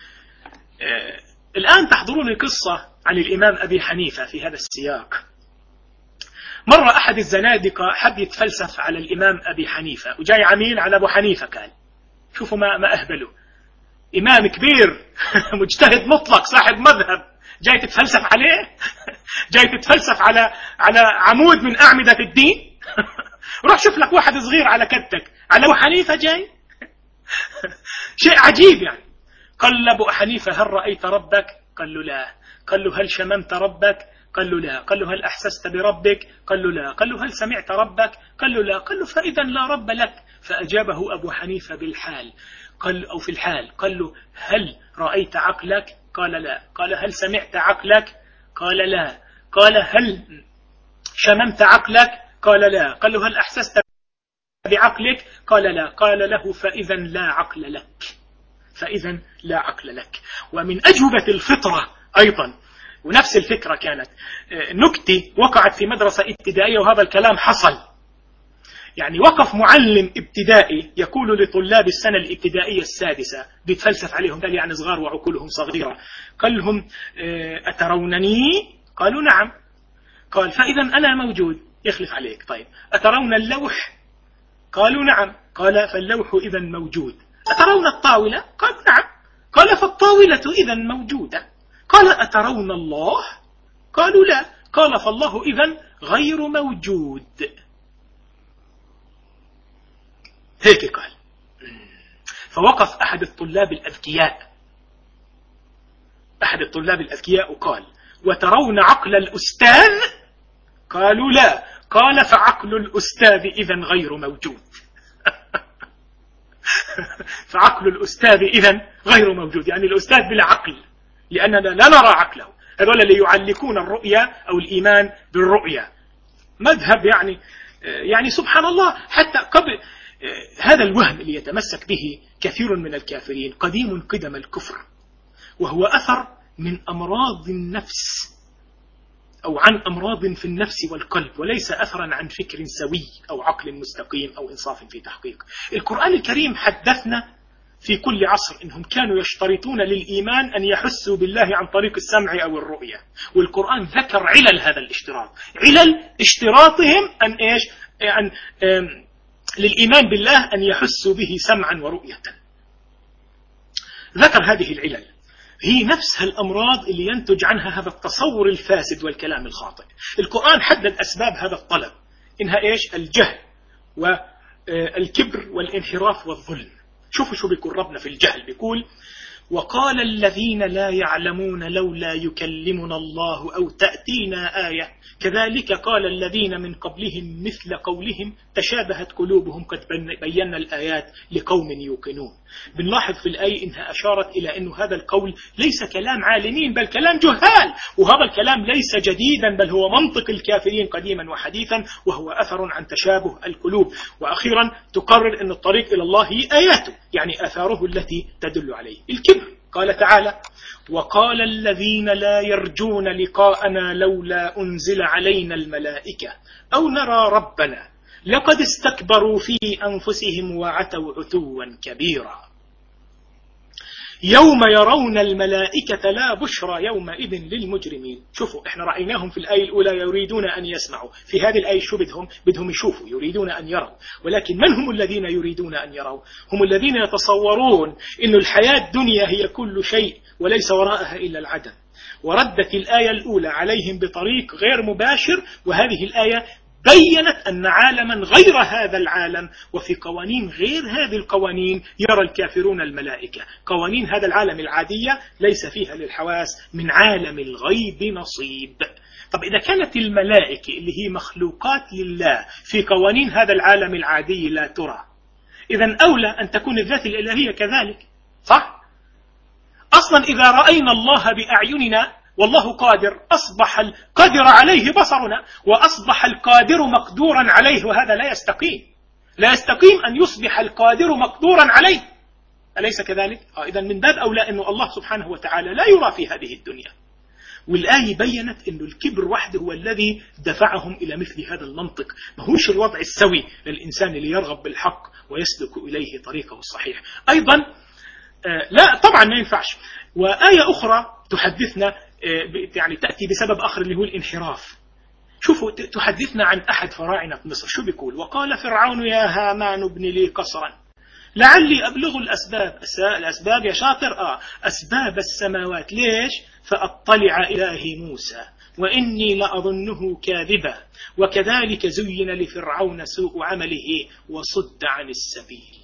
الآن تحضرون قصة عن الإمام أبي حنيفة في هذا السياق. مرة أحد الزنادقة حب يتفلسف على الإمام أبي حنيفة، وجاي عميل على أبو حنيفة، قال شوفوا ما أهبله، إمام كبير مجتهد مطلق صاحب مذهب، جاي تتفلسف عليه جاي تتفلسف على عمود من أعمدة الدين روح شوف لك واحد صغير على كتك، على أبو حنيفة جاي شيء عجيب يعني. قال له أبو حنيفة هل رأيت ربك؟ قال له لا. قال له هل شممت ربك؟ قال له لا. قال له هل أحسست بربك؟ قال له لا. قال له هل سمعت ربك؟ قال له لا. قال له فإذا لا رب لك. فأجابه أبو حنيفة بالحال، قال أو في الحال، قال له هل رأيت عقلك؟ قال لا. قال هل سمعت عقلك؟ قال لا. قال هل شممت عقلك؟ قال لا. قال له هل أحسست بعقلك؟ قال لا. قال له فإذا لا عقل لك، فإذا لا عقل لك. ومن أجوبة الفطرة أيضا، ونفس الفكرة كانت نكتة وقعت في مدرسة ابتدائية، وهذا الكلام حصل. يعني وقف معلم ابتدائي يقول لطلاب السنة الابتدائية السادسة، بيتفلسف عليهم، قال يعني صغار وعقولهم صغيرة، قال لهم أترونني؟ قالوا نعم. قال فإذا أنا موجود، يخلف عليك. طيب أترون اللوح؟ قالوا نعم. قال فاللوح إذا موجود. أترون الطاولة؟ قالوا نعم. قال فالطاولة إذا موجودة. قال أترون الله؟ قالوا لا. قال فالله إذا غير موجود. هيك قال. فوقف أحد الطلاب الأذكياء وقال وترون عقل الأستاذ؟ قالوا لا. قال فعقل الأستاذ إذا غير موجود. فعقل الأستاذ إذن غير موجود، يعني الأستاذ بلا عقل، لأننا لا نرى عقله. هذول اللي يعلقون الرؤية أو الإيمان بالرؤية، مذهب يعني يعني سبحان الله، حتى قبل هذا الوهم اللي يتمسك به كثير من الكافرين قديم قدم الكفر، وهو أثر من أمراض النفس أو عن أمراض في النفس والقلب، وليس أثرا عن فكر سوي أو عقل مستقيم أو إنصاف في تحقيق. القرآن الكريم حدثنا في كل عصر إنهم كانوا يشترطون للإيمان أن يحسوا بالله عن طريق السمع أو الرؤية، والقرآن ذكر علل هذا الاشتراط، علل اشتراطهم أن إيش؟ للإيمان بالله أن يحسوا به سمعا ورؤية. ذكر هذه العلل، هي نفسها الأمراض اللي ينتج عنها هذا التصور الفاسد والكلام الخاطئ. القرآن حدد أسباب هذا الطلب، إنها إيش؟ الجهل والكبر والانحراف والظلم. شوفوا شو بيقول ربنا في الجهل، بيقول: وقال الذين لا يعلمون لولا يكلمنا الله أو تأتينا آية كذلك قال الذين من قبلهم مثل قولهم تشابهت قلوبهم قد بينا الآيات لقوم يوقنون. بنلاحظ في الآية إنها أشارت إلى أن هذا القول ليس كلام عالمين بل كلام جهال، وهذا الكلام ليس جديدا بل هو منطق الكافرين قديما وحديثا، وهو أثر عن تشابه القلوب. وأخيرا تقرر أن الطريق إلى الله هي آياته، يعني آثاره التي تدل عليه. الكبر، قال تعالى: وقال الذين لا يرجون لقاءنا لولا أنزل علينا الملائكة أو نرى ربنا لقد استكبروا في أنفسهم وعتوا عتوا كبيرا يوم يرون الملائكة لا بشرى يومئذ للمجرمين. شوفوا، احنا رأيناهم في الآية الأولى يريدون أن يسمعوا، في هذه الآية شو بدهم يشوفوا، يريدون أن يروا. ولكن من هم الذين يريدون أن يروا؟ هم الذين يتصورون أن الحياة الدنيا هي كل شيء وليس وراءها إلا العدم. وردت الآية الأولى عليهم بطريق غير مباشر، وهذه الآية بيّنت أن عالما غير هذا العالم وفي قوانين غير هذه القوانين يرى الكافرون الملائكة. قوانين هذا العالم العادية ليس فيها للحواس من عالم الغيب نصيب. طب إذا كانت الملائكة اللي هي مخلوقات لله في قوانين هذا العالم العادي لا ترى، إذن أولى أن تكون الذات الإلهية كذلك، صح؟ أصلا إذا رأينا الله بأعيننا والله قادر، أصبح القدر عليه بصرنا، وأصبح القادر مقدورا عليه، وهذا لا يستقيم. لا يستقيم أن يصبح القادر مقدورا عليه، أليس كذلك؟ إذن من باب أولى أن الله سبحانه وتعالى لا يرى في هذه الدنيا. والآية بيّنت أن الكبر وحده هو الذي دفعهم إلى مثل هذا المنطق، ما هوش الوضع السوي للإنسان اللي يرغب بالحق ويسلك إليه طريقه الصحيح. أيضا لا طبعا ما ينفعش. وآية أخرى تحدثنا، يعني تأتي بسبب آخر اللي هو الانحراف. شوفوا، تحدثنا عن أحد فراعنة مصر، شو بيقول؟ وقال فرعون يا هامان ابن لي قصرا لعلي أبلغ الأسباب يا شاطر، أسباب السماوات، ليش؟ فأطلع إلهي موسى وإني لأظنه كاذبا وكذلك زين لفرعون سوء عمله وصد عن السبيل.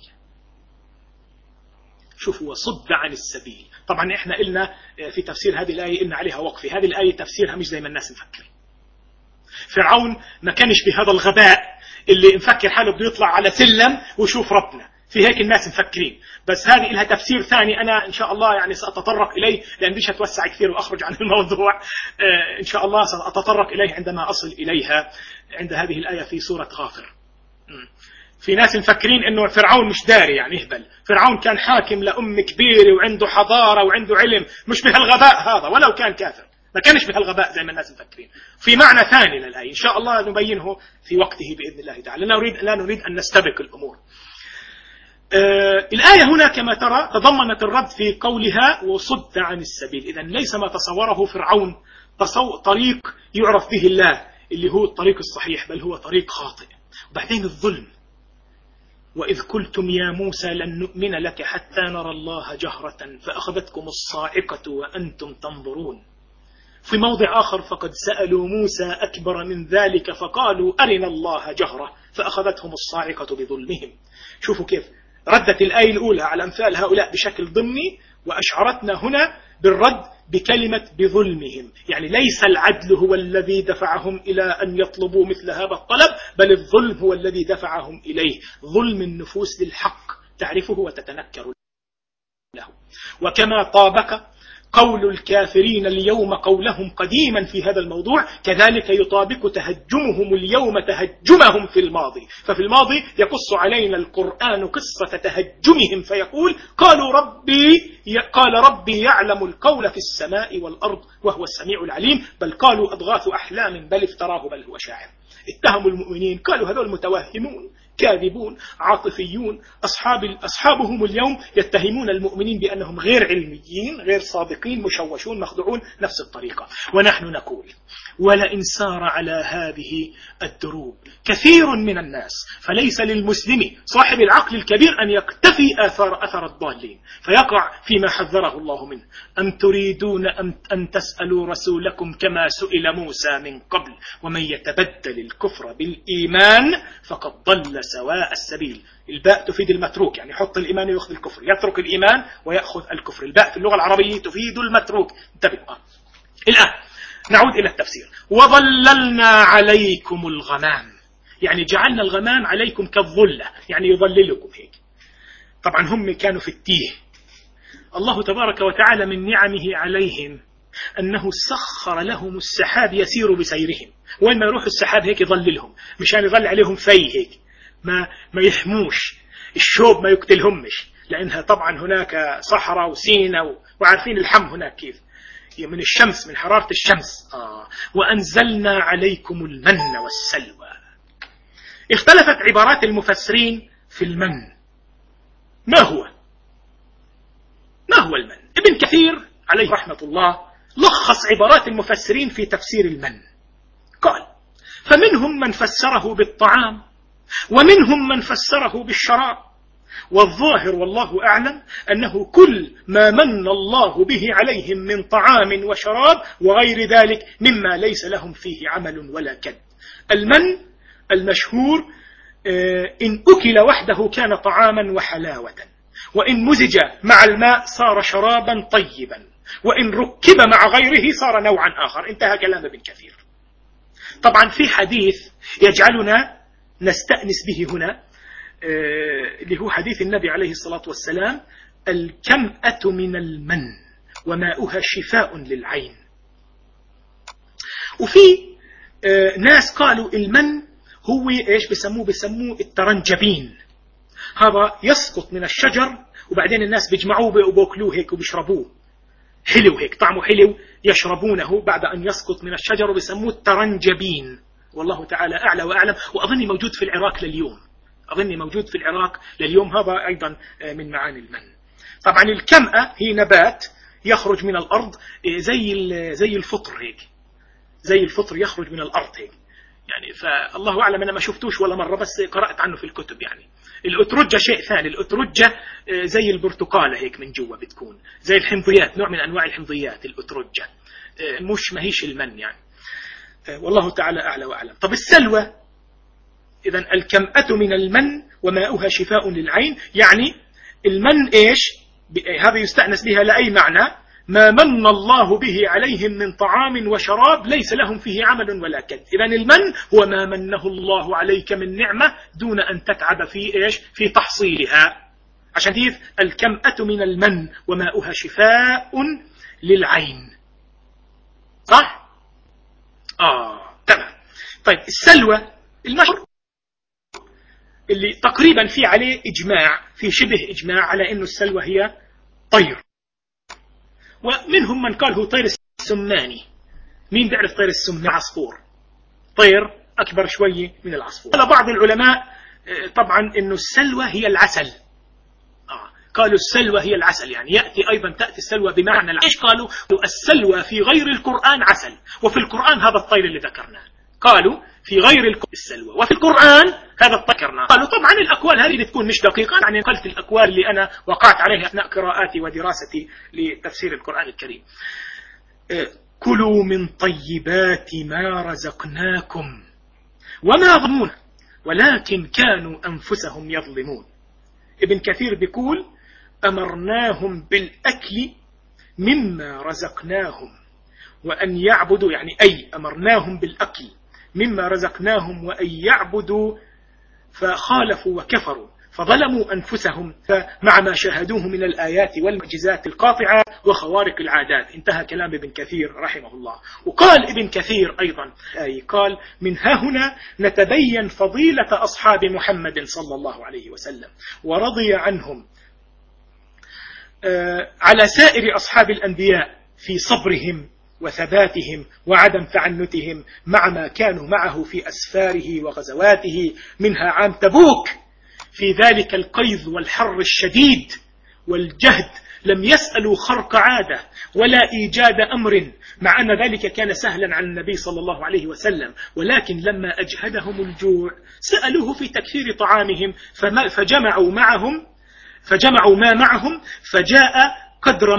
شوفوا، وصد عن السبيل. طبعا احنا قلنا في تفسير هذه الآية إن عليها وقف، هذه الآية تفسيرها مش زي ما الناس مفكرين. فرعون ما كانش بهذا الغباء اللي مفكر حاله بده يطلع على سلم ويشوف ربنا، في هيك الناس مفكرين. بس هذه لها تفسير ثاني أنا إن شاء الله يعني سأتطرق إليه، لأن بديش أتوسع كثير وأخرج عن الموضوع. إن شاء الله سأتطرق إليه عندما أصل إليها عند هذه الآية في سورة غافر. في ناس مفكرين انه فرعون مش داري، يعني يهبل. فرعون كان حاكم لأم كبيرة وعنده حضارة وعنده علم، مش بهالغباء هذا، ولو كان كافر ما كانش بهالغباء زي ما الناس مفكرين. في معنى ثاني للآية إن شاء الله نبينه في وقته بإذن الله تعالى، لا نريد أن نستبق الأمور. الآية هنا كما ترى تضمنت الرد في قولها وصد عن السبيل. إذن ليس ما تصوره فرعون طريق يعرف به الله اللي هو الطريق الصحيح، بل هو طريق خاطئ. وبعدين الظلم، وإذ قلتم يا موسى لن نؤمن لك حتى نرى الله جهرة فأخذتكم الصاعقة وأنتم تنظرون. في موضع آخر فقد سألوا موسى أكبر من ذلك فقالوا أرنا الله جهرة فأخذتهم الصاعقة بظلمهم. شوفوا كيف ردت الآية الأولى على أمثال هؤلاء بشكل ضمني، وأشعرتنا هنا بالرد بكلمة بظلمهم. يعني ليس العدل هو الذي دفعهم إلى أن يطلبوا مثل هذا الطلب، بل الظلم هو الذي دفعهم إليه. ظلم النفوس للحق تعرفه وتتنكر له. وكما طابق قول الكافرين اليوم قولهم قديما في هذا الموضوع، كذلك يطابق تهجمهم اليوم تهجمهم في الماضي. ففي الماضي يقص علينا القرآن قصة تهجمهم فيقول قال ربي يعلم القول في السماء والأرض وهو السميع العليم، بل قالوا أضغاث أحلام بل افتراه بل هو شاعر. اتهموا المؤمنين، قالوا هذول متوهمون كاذبون عاطفيون. أصحابهم اليوم يتهمون المؤمنين بأنهم غير علميين غير صادقين مشوشون مخدوعون، نفس الطريقة. ونحن نقول ولئن سار على هذه الدروب كثير من الناس فليس للمسلم صاحب العقل الكبير أن يقتفي أثر الضالين فيقع فيما حذره الله منه. أم تريدون أن تسألوا رسولكم كما سئل موسى من قبل ومن يتبدل الكفر بالإيمان فقد ضل سواء السبيل. الباء تفيد المتروك، يعني يحط الإيمان ويأخذ الكفر، يترك الإيمان ويأخذ الكفر. الباء في اللغة العربية تفيد المتروك. انتبه. الآن نعود إلى التفسير. وظللنا عليكم الغمام، يعني جعلنا الغمام عليكم كالظلة، يعني يظللكم هيك. طبعا هم كانوا في التيه. الله تبارك وتعالى من نعمه عليهم أنه سخر لهم السحاب يسير بسيرهم، وين ما يروح السحاب هيك يظللهم، مشان يظل عليهم في هيك ما يحموش الشوب ما يقتلهمش، لأنها طبعا هناك صحراء وسينة وعارفين الحم هناك كيف من الشمس، من حرارة الشمس. وأنزلنا عليكم المن والسلوى. اختلفت عبارات المفسرين في المن. ما هو المن؟ ابن كثير عليه رحمة الله لخص عبارات المفسرين في تفسير المن. قال: فمنهم من فسره بالطعام ومنهم من فسره بالشراب، والظاهر والله أعلم أنه كل ما من الله به عليهم من طعام وشراب وغير ذلك مما ليس لهم فيه عمل ولا كد. المن المشهور إن أكل وحده كان طعاما وحلاوة، وإن مزج مع الماء صار شرابا طيبا، وإن ركب مع غيره صار نوعا آخر. انتهى كلام ابن كثير. طبعا في حديث يجعلنا نستأنس به هنا، اللي هو حديث النبي عليه الصلاة والسلام: الكمأة من المن وماؤها شفاء للعين. وفي ناس قالوا المن هو إيش بسموه الترنجبين. هذا يسقط من الشجر وبعدين الناس بيجمعوه وبوكلوه هيك وبيشربوه، حلو هيك طعمه حلو، يشربونه بعد أن يسقط من الشجر وبسموه الترنجبين. والله تعالى أعلى وأعلم. وأظني موجود في العراق لليوم، هذا أيضا من معاني المن. طبعا الكمأة هي نبات يخرج من الأرض زي الفطر هيك، زي الفطر يخرج من الأرض هيك يعني. فالله أعلم، أنا ما شفتوش ولا مرة، بس قرأت عنه في الكتب. يعني الأترجة شيء ثاني. الأترجة زي البرتقالة هيك من جوا، بتكون زي الحمضيات، نوع من أنواع الحمضيات الأترجة، مش ما هيش المن يعني. والله تعالى أعلى وأعلم. طب السلوى، إذن الكمأة من المن وماؤها شفاء للعين، يعني المن إيش؟ هذا يستأنس بها لأي معنى؟ ما من الله به عليهم من طعام وشراب ليس لهم فيه عمل ولا كد. إذن المن هو ما منه الله عليك من نعمة دون أن تتعب في إيش؟ في تحصيلها. عشان كيف الكمأة من المن وماؤها شفاء للعين. صح؟ تمام. طيب السلوى المشهور اللي تقريبا في عليه إجماع، في شبه إجماع على أنه السلوى هي طير، ومنهم من قال هو طير السماني. مين بيعرف طير السماني؟ عصفور، طير أكبر شوية من العصفور. قال بعض العلماء طبعا أنه السلوى هي العسل. قالوا السلوى هي العسل، يعني تأتي السلوى بمعنى العسل. إيش قالوا؟ السلوى في غير القرآن عسل، وفي القرآن هذا الطير اللي ذكرناه. قالوا في غير السلوى وفي القرآن هذا الطير ذكرناه. قالوا طبعا الأقوال هذه تكون مش دقيقة، يعني قلت الأقوال اللي أنا وقعت عليها أثناء قراءاتي ودراستي لتفسير القرآن الكريم. كلوا من طيبات ما رزقناكم وما ظلمون ولكن كانوا أنفسهم يظلمون. ابن كثير بيقول: أمرناهم بالأكل مما رزقناهم وأن يعبدوا، يعني أي أمرناهم بالأكل مما رزقناهم وأن يعبدوا فخالفوا وكفروا فظلموا أنفسهم مع ما شاهدوه من الآيات والمعجزات القاطعة وخوارق العادات. انتهى كلام ابن كثير رحمه الله. وقال ابن كثير أيضا قال: من ها هنا نتبين فضيلة أصحاب محمد صلى الله عليه وسلم ورضي عنهم على سائر أصحاب الأنبياء في صبرهم وثباتهم وعدم تعنتهم مع ما كانوا معه في أسفاره وغزواته، منها عام تبوك. في ذلك القيظ والحر الشديد والجهد لم يسألوا خرق عادة ولا إيجاد أمر، مع أن ذلك كان سهلا على النبي صلى الله عليه وسلم، ولكن لما أجهدهم الجوع سألوه في تكثير طعامهم فجمعوا ما معهم فجاء قدر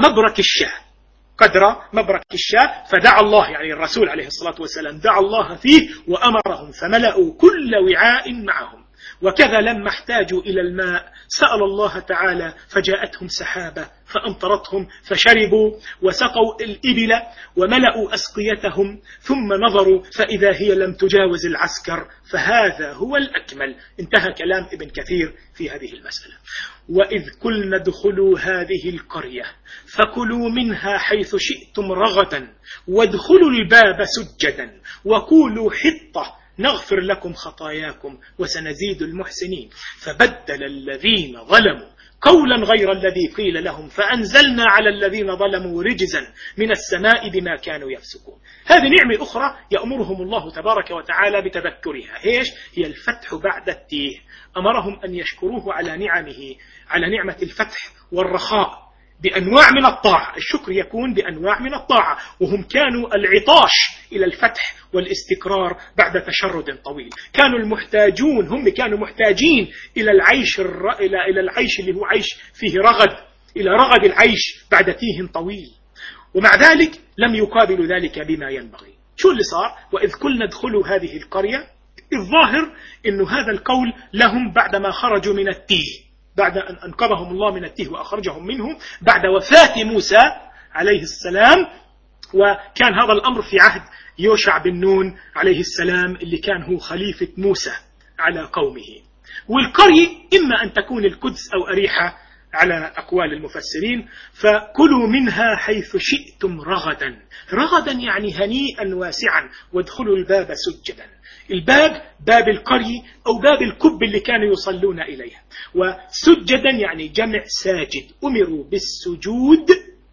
مبرك الشاة فدعا الله، يعني الرسول عليه الصلاة والسلام دعا الله فيه وأمرهم فملأوا كل وعاء معهم. وكذا لما احتاجوا إلى الماء سأل الله تعالى فجاءتهم سحابة فأمطرتهم فشربوا وسقوا الإبل وملأوا أسقيتهم، ثم نظروا فإذا هي لم تجاوز العسكر، فهذا هو الأكمل. انتهى كلام ابن كثير في هذه المسألة. وإذ قلنا ادخلوا هذه القرية فكلوا منها حيث شئتم رغدا وادخلوا الباب سجدا وقولوا حطة نغفر لكم خطاياكم وسنزيد المحسنين. فبدل الذين ظلموا قولا غير الذي قيل لهم فأنزلنا على الذين ظلموا رجزا من السماء بما كانوا يفسقون. هذه نعمة أخرى يأمرهم الله تبارك وتعالى بتذكرها. هي الفتح بعد التيه. أمرهم أن يشكروه على نعمه، على نعمة الفتح والرخاء بأنواع من الطاعة. الشكر يكون بأنواع من الطاعة، وهم كانوا العطاش إلى الفتح والاستقرار بعد تشرد طويل. هم كانوا محتاجين إلى العيش اللي هو عيش فيه رغد، إلى رغد العيش بعد تيه طويل، ومع ذلك لم يقابلوا ذلك بما ينبغي. شو اللي صار؟ وإذ قلنا ادخلوا هذه القرية، الظاهر إنه هذا القول لهم بعدما خرجوا من التيه، بعد أن أنقذهم الله من التيه وأخرجهم منه بعد وفاة موسى عليه السلام. وكان هذا الأمر في عهد يوشع بن نون عليه السلام اللي كان هو خليفة موسى على قومه. والقرية إما أن تكون القدس أو أريحة على أقوال المفسرين. فكلوا منها حيث شئتم رغدا يعني هنيئا واسعا، وادخلوا الباب سجدا. الباب باب القرية أو باب الكب اللي كانوا يصلون إليها، وسجدا يعني جمع ساجد. أمروا بالسجود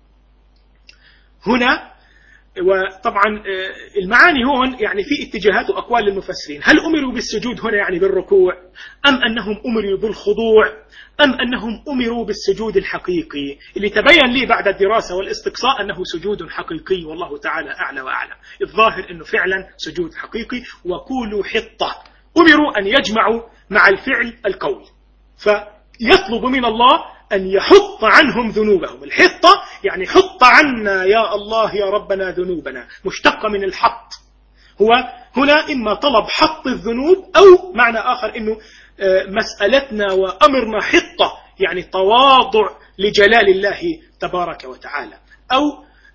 هنا. وطبعا المعاني هون يعني في اتجاهات وأقوال للمفسرين. هل أمروا بالسجود هنا يعني بالركوع، أم أنهم أمروا بالخضوع، أم أنهم أمروا بالسجود الحقيقي؟ اللي تبين لي بعد الدراسة والاستقصاء أنه سجود حقيقي، والله تعالى أعلى وأعلم. الظاهر أنه فعلا سجود حقيقي. وقولوا حطة، أمروا أن يجمعوا مع الفعل القول، فيطلب من الله أن يحط عنهم ذنوبهم. الحطة يعني حط عنا يا الله يا ربنا ذنوبنا، مشتقة من الحط. هو هنا إما طلب حط الذنوب، أو معنى آخر أنه مسألتنا وأمرنا حطة يعني تواضع لجلال الله تبارك وتعالى، أو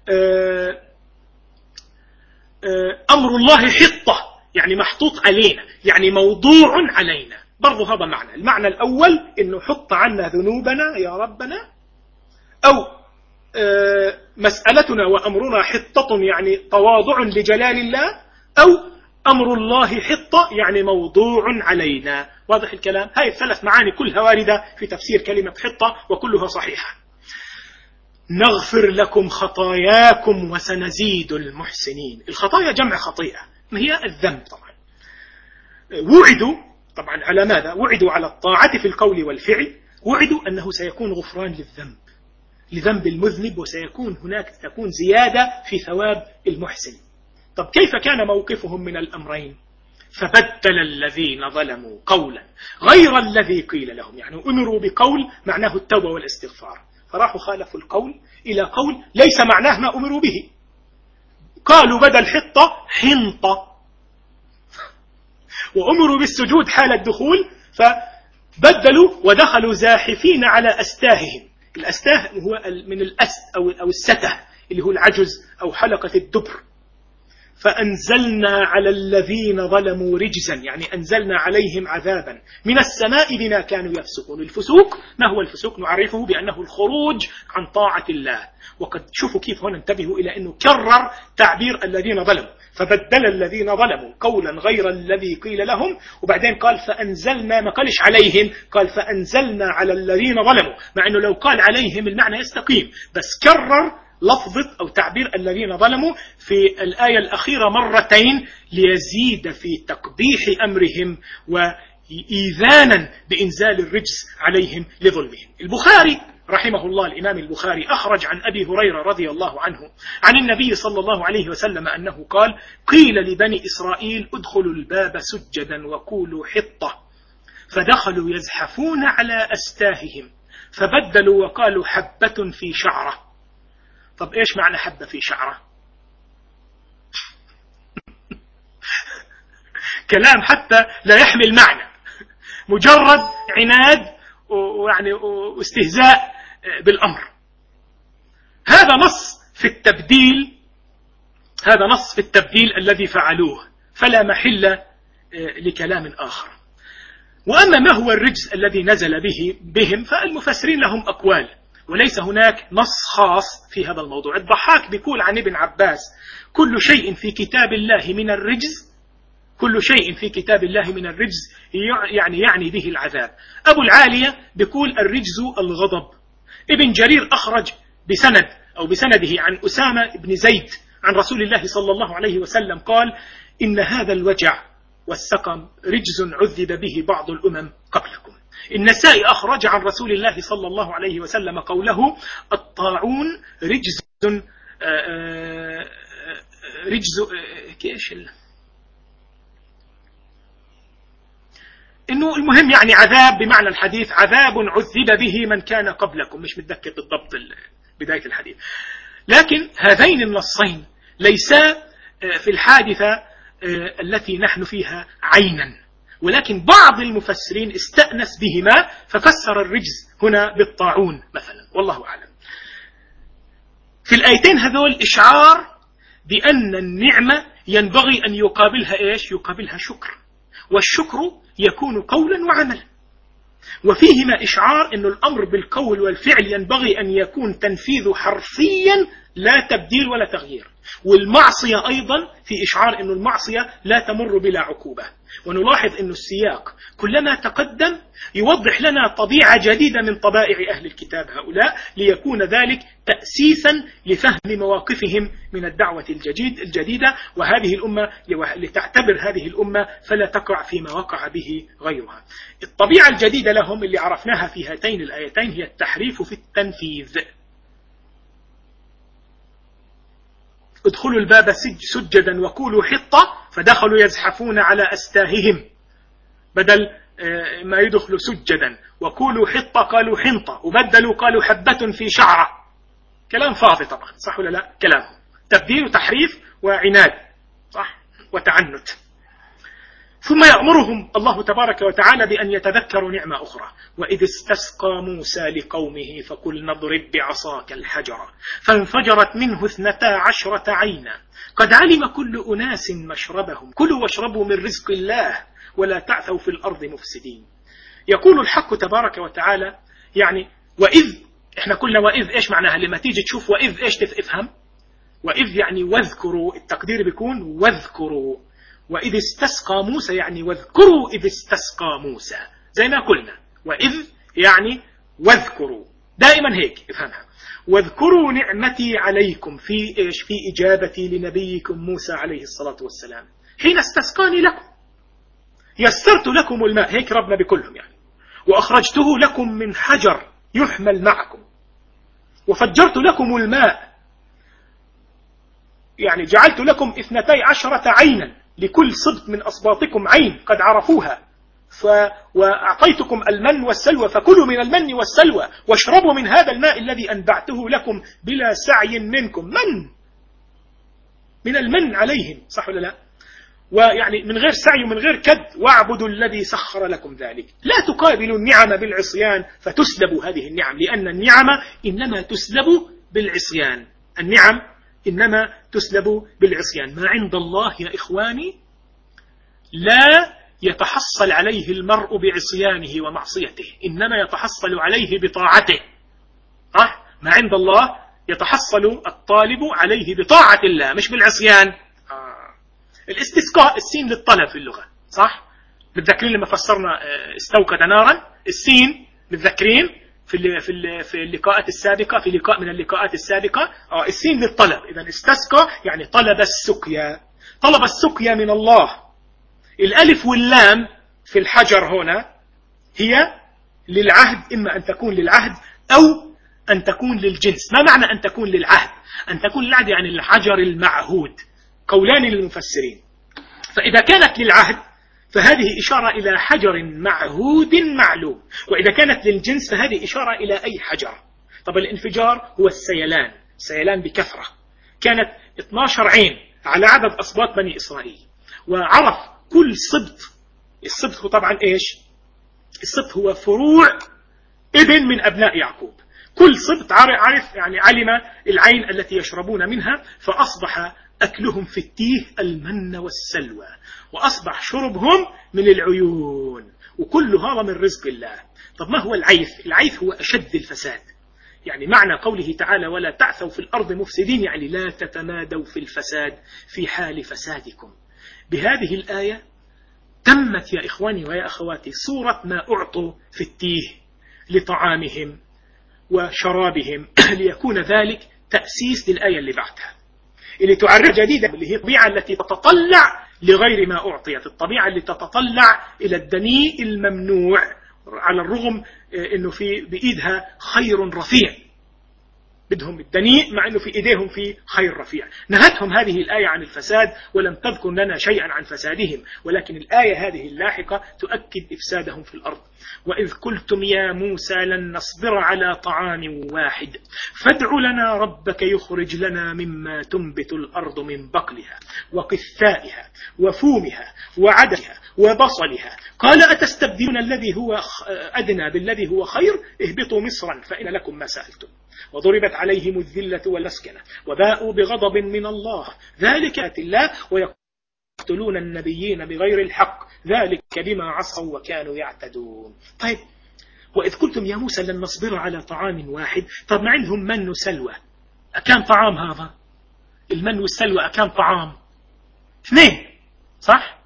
أمر الله حطة يعني محطوط علينا، يعني موضوع علينا. برضو هذا معنى. المعنى الأول إنه حط عنا ذنوبنا يا ربنا، أو مسألتنا وأمرنا حطة يعني تواضع لجلال الله، أو أمر الله حطة يعني موضوع علينا. واضح الكلام؟ هاي الثلاث معاني كلها واردة في تفسير كلمة حطة وكلها صحيحة. نغفر لكم خطاياكم وسنزيد المحسنين. الخطايا جمع خطيئة، ما هي الذنب. طبعا وعدوا طبعا على ماذا؟ وعدوا على الطاعة في القول والفعل، وعدوا أنه سيكون غفران لذنب المذنب، وسيكون هناك تكون زيادة في ثواب المحسن. طب كيف كان موقفهم من الأمرين؟ فبدل الذين ظلموا قولا غير الذي قيل لهم، يعني أمروا بقول معناه التوبة والاستغفار، فراحوا خالفوا القول إلى قول ليس معناه ما أمروا به. قالوا بدل حطة حنطة، وأمروا بالسجود حال الدخول فبدلوا ودخلوا زاحفين على أستاههم. الأستاه هو من الأست أو السته اللي هو العجز أو حلقة الدبر. فأنزلنا على الذين ظلموا رجزا، يعني أنزلنا عليهم عذابا من السماء بما كانوا يفسقون. الفسوق ما هو الفسوق؟ نعرفه بأنه الخروج عن طاعة الله. وقد شوفوا كيف هنا انتبهوا إلى أنه كرر تعبير الذين ظلموا، فبدل الذين ظلموا قولا غير الذي قيل لهم، وبعدين قال فأنزلنا، ما قالش عليهم، قال فأنزلنا على الذين ظلموا، مع أنه لو قال عليهم المعنى يستقيم، بس كرر لفظة أو تعبير الذين ظلموا في الآية الأخيرة مرتين ليزيد في تقبيح أمرهم وإيذانا بإنزال الرجس عليهم لظلمهم. البخاري رحمه الله، الإمام البخاري، أخرج عن أبي هريرة رضي الله عنه عن النبي صلى الله عليه وسلم أنه قال: قيل لبني إسرائيل ادخلوا الباب سجدا وقولوا حطة، فدخلوا يزحفون على أستاههم، فبدلوا وقالوا حبة في شعرة. طب إيش معنى حبة في شعرة؟ كلام حتى لا يحمل معنى، مجرد عناد ويعني واستهزاء بالأمر. هذا نص في التبديل، هذا نص في التبديل الذي فعلوه، فلا محل لكلام آخر. وأما ما هو الرجس الذي نزل بهم فالمفسرين لهم أقوال، وليس هناك نص خاص في هذا الموضوع. الضحاك بيقول عن ابن عباس: كل شيء في كتاب الله من الرجز، كل شيء في كتاب الله من الرجز يعني به العذاب. أبو العالية بيقول الرجز الغضب. ابن جرير أخرج بسند أو بسنده عن أسامة بن زيد عن رسول الله صلى الله عليه وسلم قال: إن هذا الوجع والسقم رجز عذب به بعض الأمم قبلكم. النسائي أخرج عن رسول الله صلى الله عليه وسلم قوله: الطاعون رجز كيش إنه المهم يعني عذاب، بمعنى الحديث عذاب عذب به من كان قبلكم. مش متذكر بالضبط بداية الحديث، لكن هذين النصين ليسا في الحادثة التي نحن فيها عينا، ولكن بعض المفسرين استأنس بهما ففسر الرجز هنا بالطاعون مثلا، والله أعلم. في الآيتين هذول إشعار بأن النعمة ينبغي أن يقابلها إيش؟ يقابلها شكر، والشكر يكون قولا وعملا. وفيهما إشعار أن الأمر بالقول والفعل ينبغي أن يكون تنفيذ حرفيا لا تبديل ولا تغيير. والمعصية أيضا في إشعار أن المعصية لا تمر بلا عقوبة. ونلاحظ أن السياق كلما تقدم يوضح لنا طبيعة جديدة من طبائع أهل الكتاب هؤلاء، ليكون ذلك تأسيسا لفهم مواقفهم من الدعوة الجديدة، وهذه الأمة لتعتبر هذه الأمة فلا تقع فيما وقع به غيرها. الطبيعة الجديدة لهم اللي عرفناها في هاتين الآيتين هي التحريف في التنفيذ. ادخلوا الباب سجدا وقولوا حطة، فدخلوا يزحفون على أستاههم، بدل ما يدخلوا سجدا. وقولوا حطة قالوا حنطة، وبدلوا قالوا حبة في شعرة. كلام فاضي طبعا، صح ولا لا؟ كلام تبديل وتحريف وعناد، صح، وتعنت. ثم يأمرهم الله تبارك وتعالى بأن يتذكروا نعمة أخرى: وإذ استسقى موسى لقومه فقلنا اضرب بعصاك الحجر فانفجرت منه 12 عينا قد علم كل أناس مشربهم كلوا واشربوا من رزق الله ولا تعثوا في الأرض مفسدين. يقول الحق تبارك وتعالى يعني وإذ، إحنا قلنا وإذ إيش معناها؟ لما تيجي تشوف وإذ إيش تفهم؟ وإذ يعني واذكروا، التقدير بيكون واذكروا. وإذ استسقى موسى يعني واذكروا إذ استسقى موسى، زي ما قلنا وإذ يعني واذكروا، دائما هيك افهمها. واذكروا نعمتي عليكم في إيش؟ في إجابتي لنبيكم موسى عليه الصلاة والسلام حين استسقاني لكم، يسرت لكم الماء، هيك ربنا بكلهم يعني، وأخرجته لكم من حجر يحمل معكم، وفجرت لكم الماء، يعني جعلت لكم 12 عينا لكل صبت من أصباطكم عين قد عرفوها، وأعطيتكم المن والسلوى فكلوا من المن والسلوى واشربوا من هذا الماء الذي أنبعته لكم بلا سعي منكم. من المن عليهم، صح ولا لا؟ ويعني من غير سعي ومن غير كد. واعبدوا الذي سخر لكم ذلك. لا تقابلوا النعم بالعصيان فتسلبوا هذه النعم، لأن النعم إنما تسلب بالعصيان. النعم إنما تسلب بالعصيان. ما عند الله يا إخواني لا يتحصل عليه المرء بعصيانه ومعصيته، إنما يتحصل عليه بطاعته. ما عند الله يتحصل الطالب عليه بطاعة الله مش بالعصيان. الاستسقاء السين للطلب في اللغة، صح؟ متذكرين لما فسرنا استوقد نارا، السين متذكرين في اللقاءات السابقة، في لقاء من اللقاءات السابقة، السين للطلب. إذا استسقى يعني طلب السقيا، طلب السقيا من الله. الألف واللام في الحجر هنا هي للعهد، إما أن تكون للعهد أو أن تكون للجنس. ما معنى أن تكون للعهد؟ أن تكون للعهد يعني الحجر المعهود، قولان للمفسرين. فإذا كانت للعهد فهذه إشارة إلى حجر معهود معلوم، وإذا كانت للجنس فهذه إشارة إلى أي حجر. طب الانفجار هو السيلان، سيلان بكثرة. كانت 12 عين على عدد أسباط بني إسرائيل، وعرف كل سبط، السبط هو طبعا إيش؟ السبط هو فروع ابن من أبناء يعقوب. كل سبط عرف يعني علم العين التي يشربون منها، فأصبح أكلهم في التيه المن والسلوى، وأصبح شربهم من العيون، وكل هذا من رزق الله. طب ما هو العيث؟ العيث هو أشد الفساد. يعني معنى قوله تعالى ولا تعثوا في الأرض مفسدين، يعني لا تتمادوا في الفساد في حال فسادكم. بهذه الآية تمت يا إخواني ويا أخواتي صورة ما أعطوا في التيه لطعامهم وشرابهم ليكون ذلك تأسيس للآية اللي بعدها، اللي تعرف جديدة، اللي هي الطبيعة التي تتطلع لغير ما أعطيت، الطبيعة اللي تتطلع إلى الدنيء الممنوع على الرغم أنه في بإيدها خير رفيع. بدهم الدنيء مع أنه في إيديهم في خير رفيع. نهتهم هذه الآية عن الفساد ولم تذكر لنا شيئا عن فسادهم، ولكن الآية هذه اللاحقة تؤكد إفسادهم في الأرض. وإذ قلتم يا موسى لن نصبر على طعام واحد فادع لنا ربك يخرج لنا مما تنبت الأرض من بقلها وقثائها وفومها وعدسها وبصلها قال أتستبدلون الذي هو أدنى بالذي هو خير اهبطوا مصرا فإن لكم ما سألتم وضربت عليهم الذلة والمسكنة وباءوا بغضب من الله ذلك آيات الله ويقتلون النبيين بغير الحق ذلك بما عصوا وكانوا يعتدون. طيب وإذ قلتم يا موسى لن نصبر على طعام واحد، طب ما عندهم من وسلوى، أكان طعام هذا المن والسلوى؟ أكان طعام اثنين، صح؟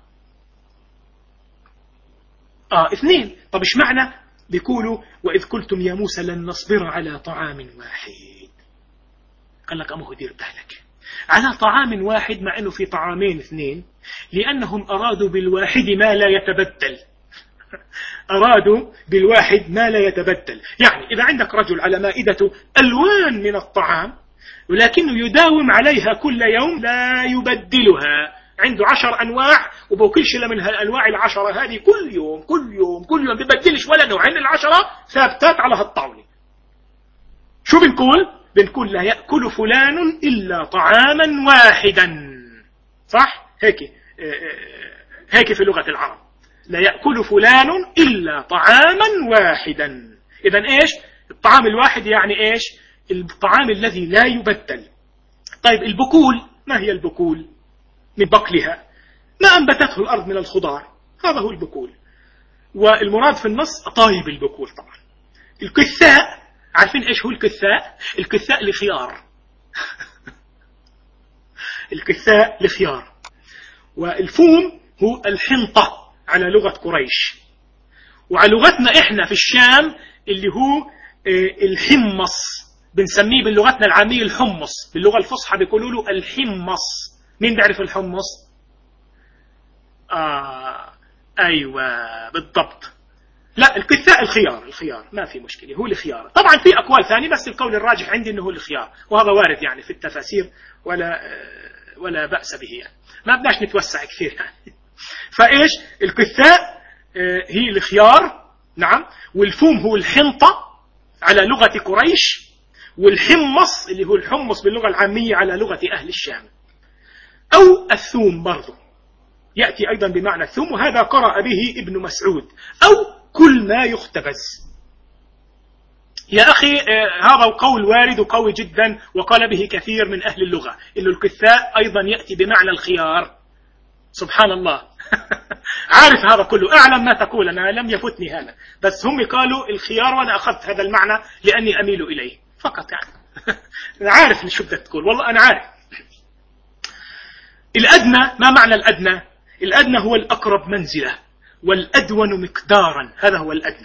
اثنين. طب ايش معنى بيقولوا وإذ قلتم يا موسى لن نصبر على طعام واحد؟ قال لك أمه دير بالك على طعام واحد مع أنه في طعامين اثنين، لأنهم أرادوا بالواحد ما لا يتبدل. أرادوا بالواحد ما لا يتبدل. يعني إذا عندك رجل على مائدته ألوان من الطعام ولكنه يداوم عليها كل يوم لا يبدلها، عنده 10 أنواع وبوكلش من الأنواع 10 هذه كل يوم كل يوم كل يوم ببدلش ولا نوعين، 10 ثابتات على هالطاولة. شو بنقول لا يأكل فلان إلا طعاما واحدا، صح؟ هيك في لغة العرب، لا يأكل فلان إلا طعاما واحدا. إذن إيش الطعام الواحد؟ يعني إيش الطعام الذي لا يبدل. طيب البكول، ما هي البكول؟ من بقلها ما أنبتته الأرض من الخضار، هذا هو البكول. والمراد في النص طايب البكول طبعا. الكثاء، عارفين إيش هو الكثاء؟ الكثاء لخيار. الكثاء لخيار. والفوم هو الحنطة على لغة قريش، وعلى لغتنا إحنا في الشام اللي هو الحمص، بنسميه بلغتنا العامية الحمص، باللغة الفصحى بيقولوا له الحمص. مين بيعرف الحمص؟ أيوة بالضبط. لا الكثاء الخيار ما في مشكلة، هو الخيار. طبعا في أقوال ثانية بس القول الراجح عندي أنه هو الخيار، وهذا وارد يعني في التفاسير ولا بأس به يعني. ما بدناش نتوسع كثير يعني. فإيش الكثاء؟ هي الخيار، نعم. والفوم هو الحنطة على لغة قريش، والحمص اللي هو الحمص باللغة العامية على لغة أهل الشام. أو الثوم برضو يأتي أيضا بمعنى الثوم، وهذا قرأ به ابن مسعود. أو كل ما يختبز، يا أخي هذا قول وارد وقوي جدا، وقال به كثير من أهل اللغة، إنه الكثاء أيضا يأتي بمعنى الخيار. سبحان الله. عارف هذا كله، أعلم ما تقول، أنا لم يفتني هذا، بس هم قالوا الخيار وأنا أخذت هذا المعنى لأني أميل إليه فقط يعني. أنا عارف شو بدك تقول، والله أنا عارف. الأدنى، ما معنى الأدنى؟ الأدنى هو الأقرب منزلة والأدون مقدارا، هذا هو الأدنى.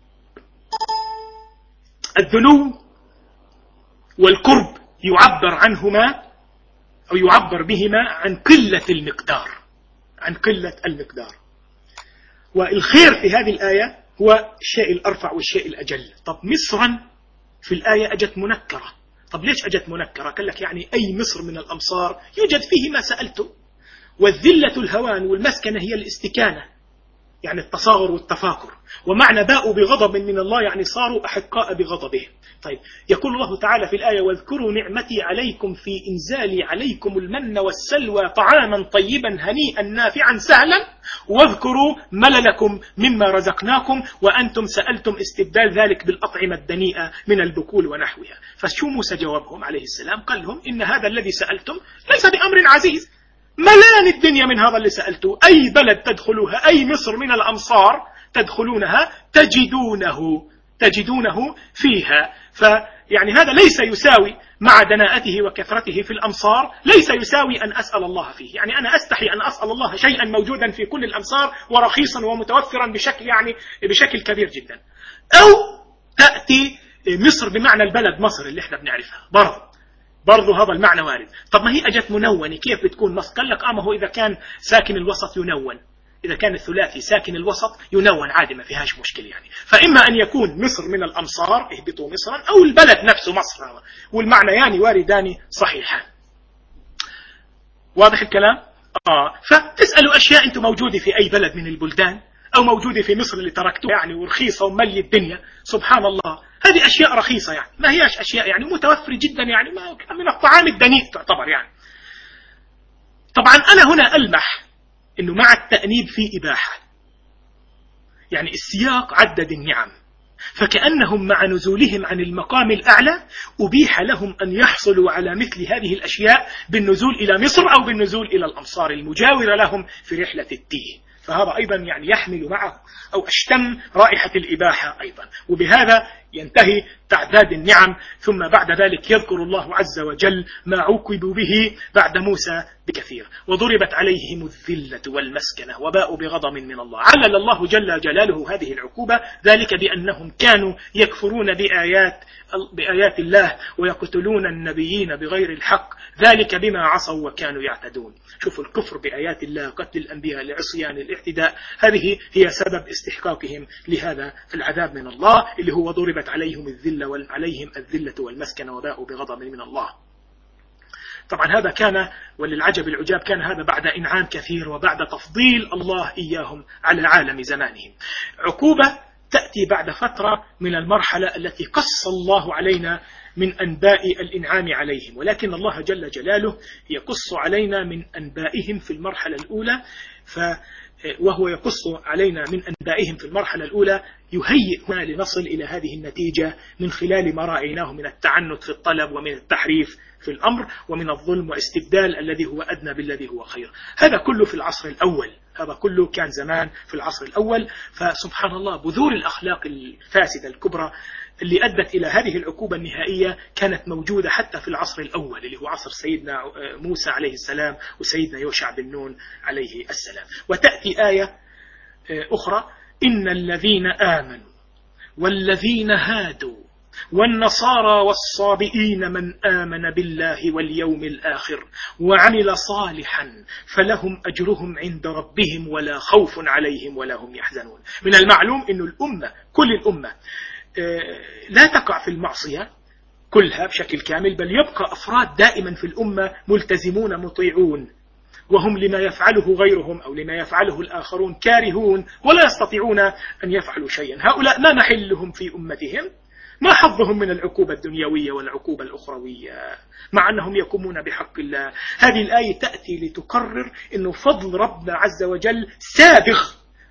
الدنو والقرب يعبر عنهما أو يعبر بهما عن قلة المقدار، عن قلة المقدار. والخير في هذه الآية هو الشيء الأرفع والشيء الأجل. طب مصرا في الآية أجت منكرة. طب ليش أجت منكرة؟ قال لك يعني أي مصر من الأمصار يوجد فيه ما سألته، والذلة الهوان والمسكنة هي الاستكانة، يعني التصاغر والتفاخر. ومعنى باءوا بغضب من الله يعني صاروا أحقاء بغضبه. طيب يقول الله تعالى في الآية: واذكروا نعمتي عليكم في إنزالي عليكم المن والسلوى طعاما طيبا هنيئا نافعا سهلا واذكروا مللكم مما رزقناكم وأنتم سألتم استبدال ذلك بالأطعمة الدنيئة من البكول ونحوها. فشو موسى جوابهم عليه السلام؟ قال لهم إن هذا الذي سألتم ليس بأمر عزيز، ملان الدنيا من هذا اللي سألته. أي بلد تدخلوها، أي مصر من الأمصار تدخلونها تجدونه فيها. فيعني هذا ليس يساوي مع دناءته وكثرته في الأمصار، ليس يساوي أن أسأل الله فيه. يعني أنا أستحي أن أسأل الله شيئا موجودا في كل الأمصار ورخيصا ومتوفرا بشكل كبير جدا. أو تأتي مصر بمعنى البلد مصر اللي احنا بنعرفها، برضو هذا المعنى وارد. طب ما هي أجت منونة، كيف بتكون مصر؟ قال لك ما هو إذا كان ساكن الوسط ينون، إذا كان الثلاثي ساكن الوسط ينون عادي، ما فيهاش مشكلة يعني. فإما أن يكون مصر من الأمصار اهبطوا مصرا، أو البلد نفسه مصر، والمعنى يعني واردان صحيحان. واضح الكلام؟ فتسألوا أشياء أنتم موجودة في أي بلد من البلدان، أو موجودة في مصر اللي تركتوها يعني ورخيصة وملي الدنيا. سبحان الله، هذه أشياء رخيصة يعني، ما هياش أشياء يعني متوفرة جدا يعني، ما من الطعام الدنيء تعتبر يعني. طبعا أنا هنا ألمح إنه مع التأنيب في إباحة، يعني السياق عدد النعم، فكأنهم مع نزولهم عن المقام الأعلى أبيح لهم أن يحصلوا على مثل هذه الأشياء بالنزول إلى مصر أو بالنزول إلى الأمصار المجاورة لهم في رحلة التيه. فهذا أيضا يعني يحمل معه أو أشتم رائحة الإباحة أيضا. وبهذا ينتهي تعداد النعم، ثم بعد ذلك يذكر الله عز وجل ما عوقبوا به بعد موسى بكثير. وضربت عليهم الذلة والمسكنة وباءوا بغضب من الله. علل الله جل جلاله هذه العقوبة ذلك بأنهم كانوا يكفرون بآيات الله ويقتلون النبيين بغير الحق، ذلك بما عصوا وكانوا يعتدون. شوفوا الكفر بآيات الله، قتل الأنبياء، العصيان، الاعتداء، هذه هي سبب استحقاقهم لهذا العذاب من الله، اللي هو ضربت عليهم الذلة والمسكنة وباءوا بغضب من الله. طبعا هذا كان، وللعجب العجاب، كان هذا بعد إنعام كثير وبعد تفضيل الله إياهم على عالم زمانهم. عقوبة تأتي بعد فترة من المرحلة التي قص الله علينا من أنباء الإنعام عليهم، ولكن الله جل جلاله يقص علينا من أنبائهم في المرحلة الأولى، وهو يقص علينا من أنبائهم في المرحلة الأولى يهيئنا لنصل إلى هذه النتيجة من خلال ما رأيناه من التعنت في الطلب ومن التحريف في الأمر ومن الظلم واستبدال الذي هو أدنى بالذي هو خير. هذا كله في العصر الأول، هذا كله كان زمان في العصر الأول. فسبحان الله بذور الأخلاق الفاسدة الكبرى اللي أدت إلى هذه العقوبة النهائية كانت موجودة حتى في العصر الأول اللي هو عصر سيدنا موسى عليه السلام وسيدنا يوشع بن نون عليه السلام. وتأتي آية أخرى: إن الذين آمنوا والذين هادوا والنصارى والصابئين من آمن بالله واليوم الآخر وعمل صالحا فلهم أجرهم عند ربهم ولا خوف عليهم ولا هم يحزنون. من المعلوم أن الأمة، كل الأمة لا تقع في المعصية كلها بشكل كامل، بل يبقى أفراد دائما في الأمة ملتزمون مطيعون، وهم لما يفعله غيرهم أو لما يفعله الآخرون كارهون ولا يستطيعون أن يفعلوا شيئا. هؤلاء ما محلهم في أمتهم، ما حظهم من العقوبة الدنيوية والعقوبة الأخروية، مع أنهم يقومون بحق الله. هذه الآية تأتي لتقرر أنه فضل ربنا عز وجل سابغ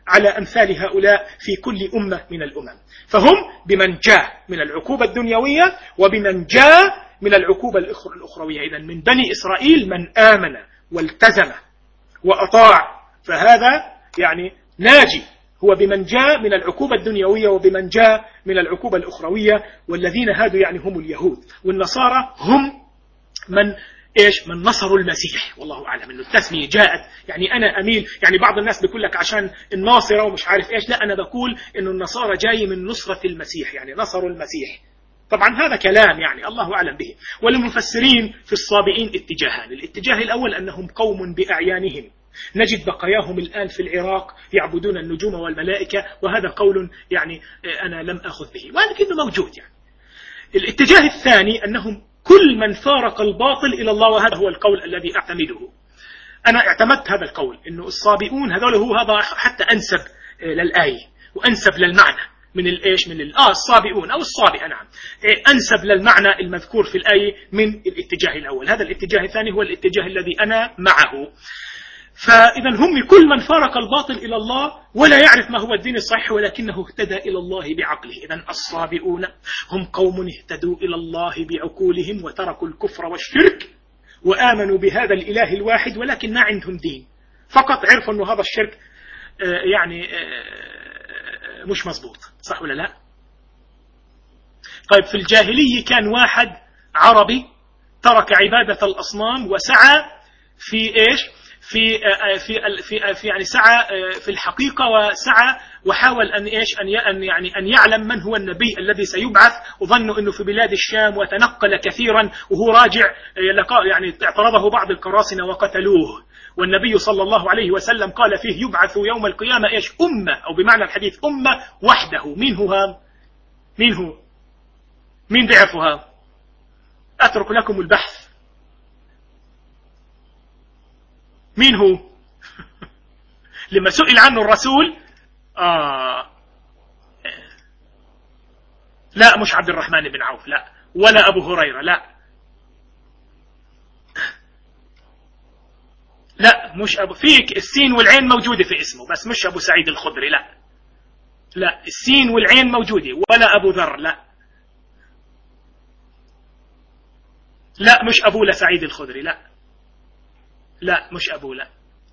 على أمثال هؤلاء في كل أمة من الأمم. فهم بمن جاء من العقوبة الدنيوية وبمن جاء من العقوبة الأخروية. إذن من بني إسرائيل من آمن والتزم وأطاع، فهذا يعني ناجي، هو بمن جاء من العقوبة الدنيوية وبمن جاء من العقوبة الأخروية. والذين هادوا يعني هم اليهود، والنصارى هم من من نصروا المسيح. والله أعلم أنه التسمية جاءت، يعني أنا أميل، يعني بعض الناس بيقول لك عشان الناصرة ومش عارف لا، أنا بقول أنه النصارى جاي من نصرة المسيح، يعني نصروا المسيح. طبعا هذا كلام يعني الله أعلم به. وللمفسرين في الصابئين اتجاهان. الاتجاه الأول أنهم قوم بأعيانهم، نجد بقاياهم الآن في العراق يعبدون النجوم والملائكة، وهذا قول يعني أنا لم أخذ به ولكنه موجود يعني. الاتجاه الثاني أنهم كل من فارق الباطل إلى الله، وهذا هو القول الذي أعتمده. أنا اعتمدت هذا القول، أنه الصابئون هذول هذا حتى أنسب للآية وأنسب للمعنى من الصابئون أو الصابئة، نعم، أنسب للمعنى المذكور في الآية من الاتجاه الأول. هذا الاتجاه الثاني هو الاتجاه الذي أنا معه. فإذا هم كل من فارق الباطل إلى الله ولا يعرف ما هو الدين الصحيح ولكنه اهتدى إلى الله بعقله. إذا الصابئون هم قوم اهتدوا إلى الله بعقولهم وتركوا الكفر والشرك وآمنوا بهذا الإله الواحد، ولكن ما عندهم دين، فقط عرفوا أنه هذا الشرك يعني مش مظبوط. صح ولا لا؟ طيب في الجاهلية كان واحد عربي ترك عبادة الأصنام وسعى في في يعني سعى في الحقيقة، وسعى وحاول أن يعلم من هو النبي الذي سيبعث، وظنوا أنه في بلاد الشام، وتنقل كثيرا وهو راجع يعني اعترضه بعض القراصنة وقتلوه. والنبي صلى الله عليه وسلم قال فيه يبعث يوم القيامة أمة، أو بمعنى الحديث أمة وحده. مين هو؟ مين بيعرفها؟ أترك لكم البحث. مين هو؟ لما سئل عنه الرسول لا مش عبد الرحمن بن عوف، لا، ولا أبو هريرة، لا مش أبو، فيك السين والعين موجودة في اسمه بس مش أبو سعيد الخدري، لا السين والعين موجودة، ولا أبو ذر، لا مش أبو لسعيد الخدري، لا مش أبو، لا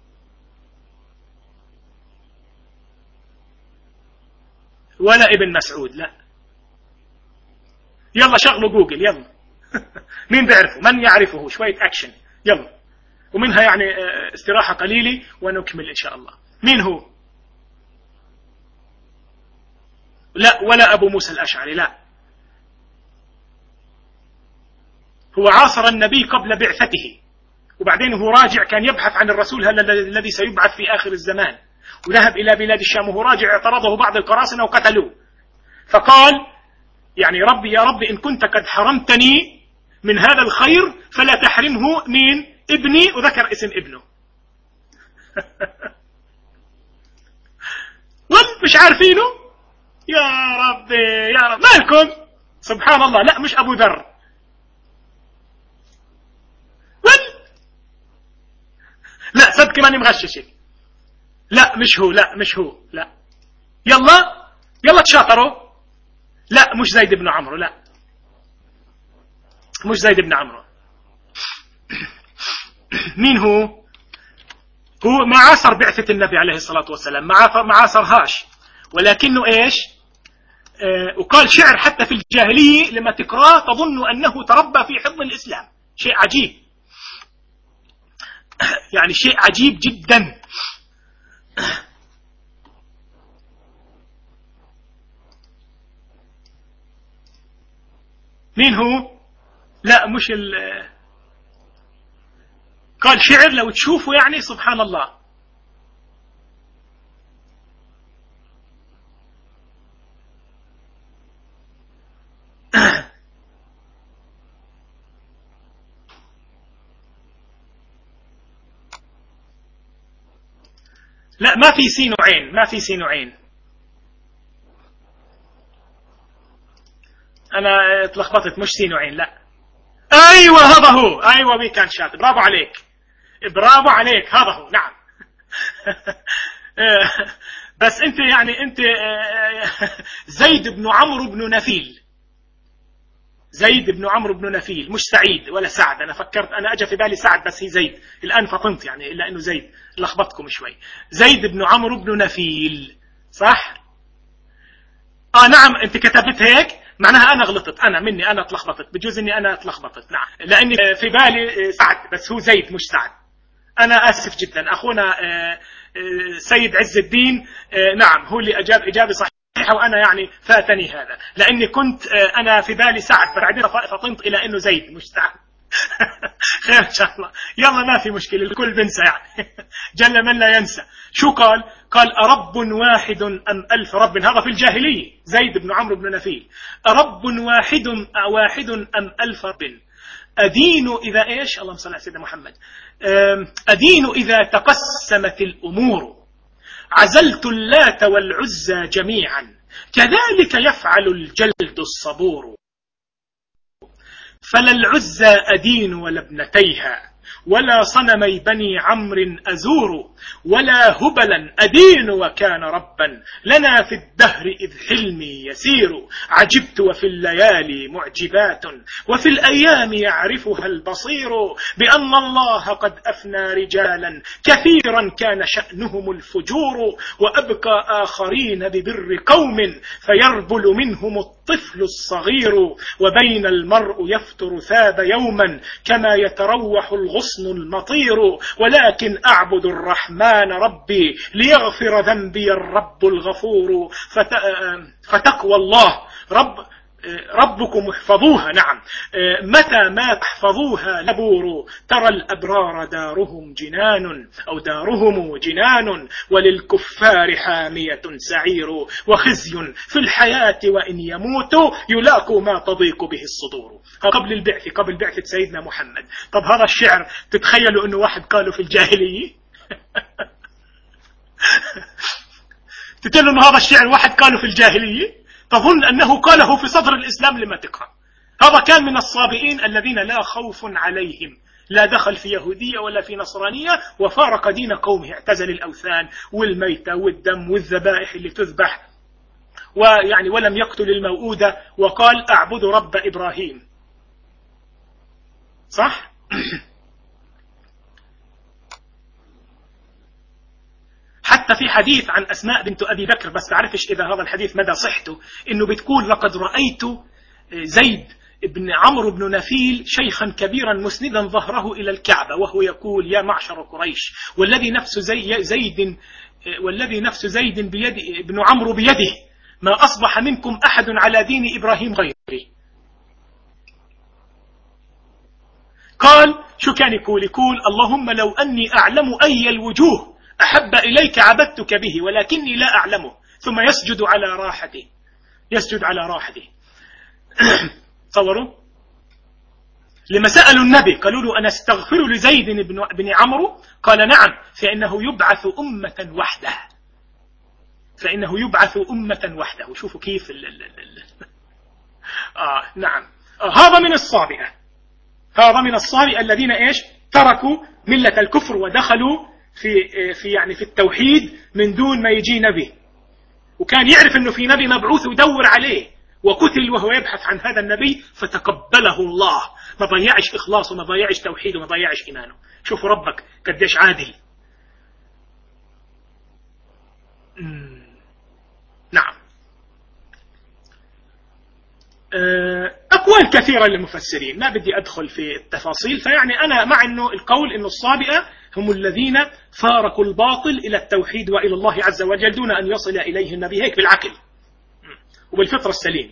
ولا ابن مسعود، لا. يلا شغلوا جوجل يلا. مين بيعرفه؟ من يعرفه؟ شوية أكشن يلا، ومنها يعني استراحة قليلة ونكمل إن شاء الله. مين هو؟ لا ولا أبو موسى الأشعري، لا. هو عاصر النبي قبل بعثته، وبعدين هو راجع كان يبحث عن الرسول الذي سيبعث في آخر الزمان، وذهب إلى بلاد الشام وهو راجع اعترضه بعض القراصنة وقتلوه، فقال يعني ربي يا رب إن كنت قد حرمتني من هذا الخير فلا تحرمه من ابني، وذكر اسم ابنه. مش عارفينه؟ يا رب مالكم؟ سبحان الله. لا مش أبو ذر، لا صدق ماني مغششك، لا مش هو، لا يلا تشاطروا. لا مش زيد بن عمرو، لا مش زيد بن عمرو. مين هو؟ هو ما عاصر بعثة النبي عليه الصلاة والسلام، ما عاصرهاش، ولكنه وقال شعر حتى في الجاهلية لما تقراه تظن أنه تربى في حضن الإسلام. شيء عجيب، يعني شيء عجيب جدا. مين هو؟ لا مش قال شعر لو تشوفوا يعني سبحان الله. لا ما في سين وعين، ما في سين وعين. أنا اتلخبطت، مش سين وعين، لا. أيوة هذا هو، أيوة بي كان شاطر، برافو عليك، برافو عليك، هذا هو، نعم. بس أنت يعني أنت زيد بن عمرو بن نفيل، زيد بن عمرو بن نفيل، مش سعيد ولا سعد. أنا فكرت، أنا أجى في بالي سعد بس هي زيد، الآن فطنت يعني، إلا أنه زيد لخبطكم شوي. زيد بن عمرو بن نفيل، صح؟ نعم، أنت كتبت هيك، معناها أنا غلطت، أنا مني أنا اتلخبطت، بجوز إني أنا اتلخبطت. نعم، لأني في بالي سعد بس هو زيد مش سعد. أنا آسف جدا أخونا سيد عز الدين. نعم، هو اللي أجاب إجابة صحيحة، وأنا يعني فاتني هذا، لأني كنت أنا في بالي سعد، بعدين فطنت إلى أنه زيد مش سعد. خير إن شاء الله، يلا ما في مشكلة، الكل بنسى يعني. جل من لا ينسى. شو قال؟ قال أرب واحد أم ألف رب؟ هذا في الجاهلية، زيد بن عمرو بن نفيل. أرب واحد أم ألف رب؟ أدين إذا إيش؟ اللهم صل على سيدنا محمد. أدين إذا تقسمت الأمور، عزلت اللات والعزى جميعا، كذلك يفعل الجلد الصبور. فلا العزى أدين ولا ابنتيها، ولا صنمي بني عمرو أزور، ولا هبلا أدين وكان ربا لنا في الدهر إذ حلمي يسير. عجبت وفي الليالي معجبات، وفي الأيام يعرفها البصير، بأن الله قد أفنى رجالا كثيرا كان شأنهم الفجور، وأبقى آخرين ببر قوم فيربل منهم الطفل الصغير. وبين المرء يفتر ثاب يوما كما يتروح الغصن المطير، ولكن أعبد الرحمن ربي ليغفر ذنبي الرب الغفور. فتقوى الله ربكم احفظوها. نعم، متى ما تحفظوها لبور، ترى الأبرار دارهم جنان أو دارهم جنان، وللكفار حامية سعير. وخزي في الحياة وإن يموتوا، يلاقوا ما تضيق به الصدور. قبل البعث، قبل بعثة سيدنا محمد. طب هذا الشعر تتخيلوا أنه واحد قاله في الجاهلية؟ تتخيلوا أنه هذا الشعر واحد قاله في الجاهلية؟ تظن أنه قاله في صدر الإسلام لما تقرأ. هذا كان من الصابئين الذين لا خوف عليهم، لا دخل في يهودية ولا في نصرانية، وفارق دين قومه، اعتزل الأوثان والميتة والدم والذبائح اللي تذبح، ويعني ولم يقتل الموؤودة، وقال أعبد رب إبراهيم. صح؟ حتى في حديث عن أسماء بنت أبي بكر، بس تعرفش إذا هذا الحديث مدى صحته، إنه بتقول لقد رأيت زيد بن عمرو بن نفيل شيخا كبيرا مسندا ظهره إلى الكعبة وهو يقول يا معشر قريش، والذي نفس زيد بن عمرو بيده، ما أصبح منكم أحد على دين إبراهيم غيري. قال شو كان يقول اللهم لو أني أعلم أي الوجوه أحب إليك عبدتك به، ولكني لا أعلمه. ثم يسجد على راحته. تصوروا لما سألوا النبي قالوا له أنا استغفر لزيد بن عمرو، قال نعم، فإنه يبعث أمة وحده. شوفوا كيف نعم. هذا من الصابئة الذين إيش تركوا ملة الكفر ودخلوا في التوحيد من دون ما يجي نبي، وكان يعرف أنه في نبي مبعوث ويدور عليه، وقتل وهو يبحث عن هذا النبي فتقبله الله. ما ضيعش إخلاصه، ما ضيعش توحيده، ما ضيعش إيمانه. شوفوا ربك قديش عادل. نعم، أقوال كثيرة للمفسرين، ما بدي أدخل في التفاصيل. فيعني أنا مع أنه القول أنه الصابئة هم الذين فارقوا الباطل إلى التوحيد وإلى الله عز وجل دون أن يصل إليه النبي، هيك بالعقل وبالفطرة السليم.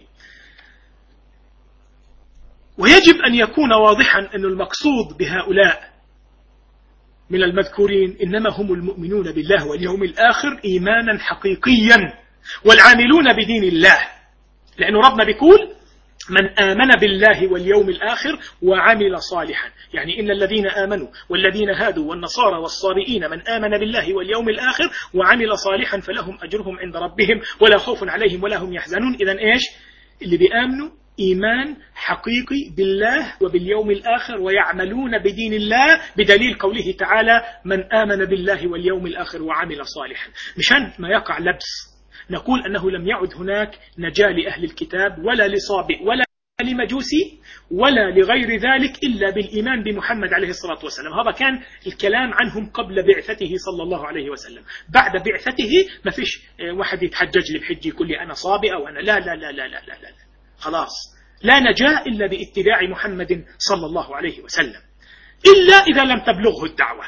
ويجب أن يكون واضحا أن المقصود بهؤلاء من المذكورين إنما هم المؤمنون بالله واليوم الآخر إيمانا حقيقيا، والعاملون بدين الله. لأنه ربنا بيقول من آمن بالله واليوم الآخر وعمل صالحا، يعني إن الذين آمنوا والذين هادوا والنصارى والصابئين من آمن بالله واليوم الآخر وعمل صالحا فلهم أجرهم عند ربهم ولا خوف عليهم ولا هم يحزنون. إذن إيش اللي بيآمنوا إيمان حقيقي بالله وباليوم الآخر ويعملون بدين الله، بدليل قوله تعالى من آمن بالله واليوم الآخر وعمل صالحا. مشان ما يقع لبس نقول أنه لم يعد هناك نجاة لأهل الكتاب ولا لصابئ ولا لمجوسي ولا لغير ذلك إلا بالإيمان بمحمد عليه الصلاة والسلام. هذا كان الكلام عنهم قبل بعثته صلى الله عليه وسلم. بعد بعثته ما فيش واحد يتحجج لي بحج يقول لي أنا صابئ أو أنا لا لا لا لا لا لا لا. خلاص لا نجاة إلا باتباع محمد صلى الله عليه وسلم، إلا إذا لم تبلغه الدعوة.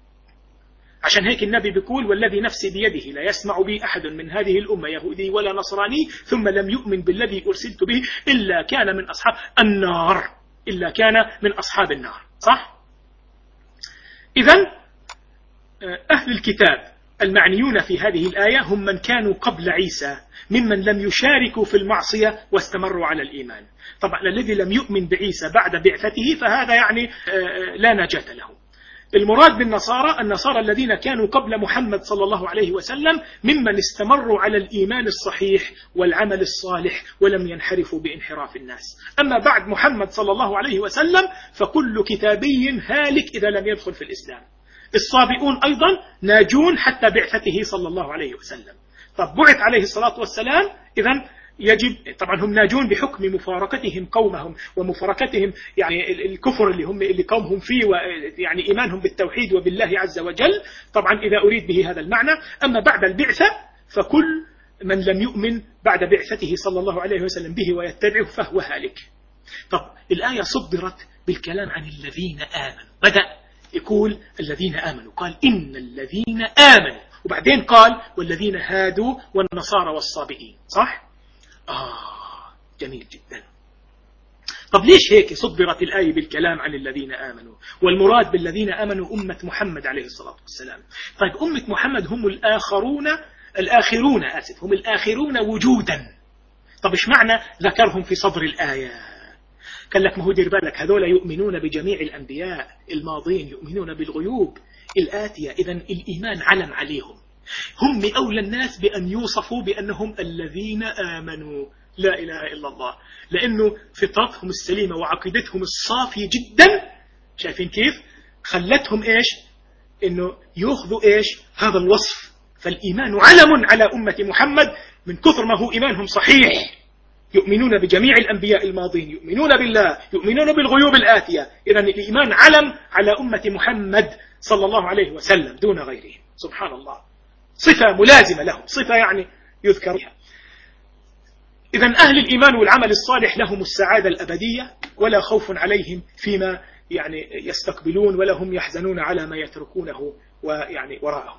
عشان هيك النبي بيقول والذي نفسي بيده لا يسمع بي أحد من هذه الأمة يهودي ولا نصراني ثم لم يؤمن بالذي أرسلت به إلا كان من أصحاب النار، إلا كان من أصحاب النار. صح؟ إذن أهل الكتاب المعنيون في هذه الآية هم من كانوا قبل عيسى ممن لم يشاركوا في المعصية واستمروا على الإيمان. طبعا الذي لم يؤمن بعيسى بعد بعثته فهذا يعني لا نجاة له. المراد بالنصارى النصارى الذين كانوا قبل محمد صلى الله عليه وسلم ممن استمروا على الإيمان الصحيح والعمل الصالح ولم ينحرفوا بانحراف الناس. أما بعد محمد صلى الله عليه وسلم فكل كتابي هالك إذا لم يدخل في الإسلام. الصابئون أيضا ناجون حتى بعثته صلى الله عليه وسلم. طب بعث عليه الصلاة والسلام إذن يجب طبعا هم ناجون بحكم مفارقتهم قومهم ومفارقتهم يعني الكفر اللي قومهم فيه ويعني إيمانهم بالتوحيد وبالله عز وجل. طبعا إذا أريد به هذا المعنى. أما بعد البعثة فكل من لم يؤمن بعد بعثته صلى الله عليه وسلم به ويتبعه فهو هالك. طب الآية صدرت بالكلام عن الذين آمنوا، بدأ يقول الذين آمنوا، قال إن الذين آمنوا، وبعدين قال والذين هادوا والنصارى والصابئين. صح؟ جميل جدا. طب ليش هيك صدرت الآية بالكلام عن الذين آمنوا؟ والمراد بالذين آمنوا أمة محمد عليه الصلاة والسلام. طيب أمة محمد هم الآخرون هم الآخرون وجودا. طب إيش معنى ذكرهم في صدر الآية؟ قال لك ما هو دير بالك هذول يؤمنون بجميع الأنبياء الماضين، يؤمنون بالغيوب الآتية، إذن الإيمان علم عليهم، هم أولى الناس بأن يوصفوا بأنهم الذين آمنوا. لا إله إلا الله، لأنه فطرتهم السليمة وعقيدتهم الصافية جدا شايفين كيف خلتهم إيش إنه يأخذوا إيش هذا الوصف. فالإيمان علم على أمة محمد من كثر ما هو إيمانهم صحيح، يؤمنون بجميع الأنبياء الماضين، يؤمنون بالله، يؤمنون بالغيوب الآتية. إذن الإيمان علم على أمة محمد صلى الله عليه وسلم دون غيره. سبحان الله، صفة ملازمة لهم، صفة يعني يذكر بها. إذن أهل الإيمان والعمل الصالح لهم السعادة الأبدية ولا خوف عليهم فيما يعني يستقبلون ولا هم يحزنون على ما يتركونه ويعني وراءهم.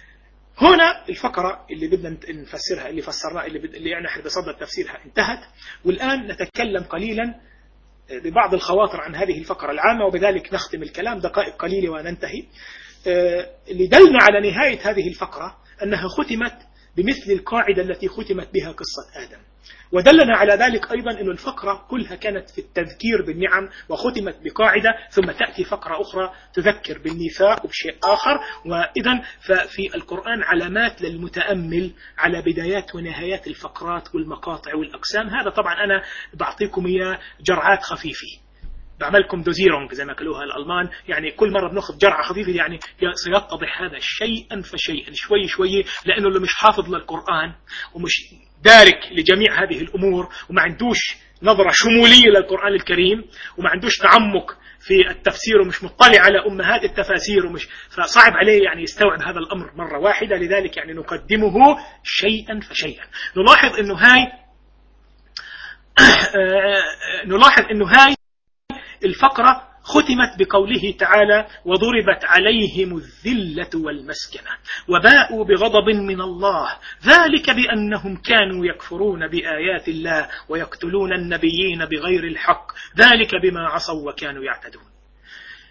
هنا الفقرة اللي بدنا نفسرها اللي فسرناها اللي يعني احنا بصدد تفسيرها انتهت، والآن نتكلم قليلا ببعض الخواطر عن هذه الفقرة العامة وبذلك نختم الكلام دقائق قليلة وننتهي. اللي دلنا على نهاية هذه الفقرة أنها ختمت بمثل القاعدة التي ختمت بها قصة آدم، ودلنا على ذلك أيضا أن الفقرة كلها كانت في التذكير بالنعم وختمت بقاعدة، ثم تأتي فقرة أخرى تذكر بالميثاق وبشيء آخر. وإذن ففي القرآن علامات للمتأمل على بدايات ونهايات الفقرات والمقاطع والأقسام. هذا طبعا أنا بعطيكم إياه جرعات خفيفة، بعملكم دوزيرونج زي ما قالوها الألمان، يعني كل مرة بناخذ جرعة خفيفة يعني سيتضح هذا شيئا فشيئا شوي شوي، لأنه اللي مش حافظ للقرآن ومش دارك لجميع هذه الأمور وما عندوش نظرة شمولية للقرآن الكريم وما عندوش تعمق في التفسير ومش مطلع على أمهات التفاسير فصعب عليه يعني يستوعب هذا الأمر مرة واحدة. لذلك يعني نقدمه شيئا فشيئا. نلاحظ أنه هاي الفقرة ختمت بقوله تعالى وضربت عليهم الذلة والمسكنة وباءوا بغضب من الله ذلك بأنهم كانوا يكفرون بآيات الله ويقتلون النبيين بغير الحق ذلك بما عصوا وكانوا يعتدون.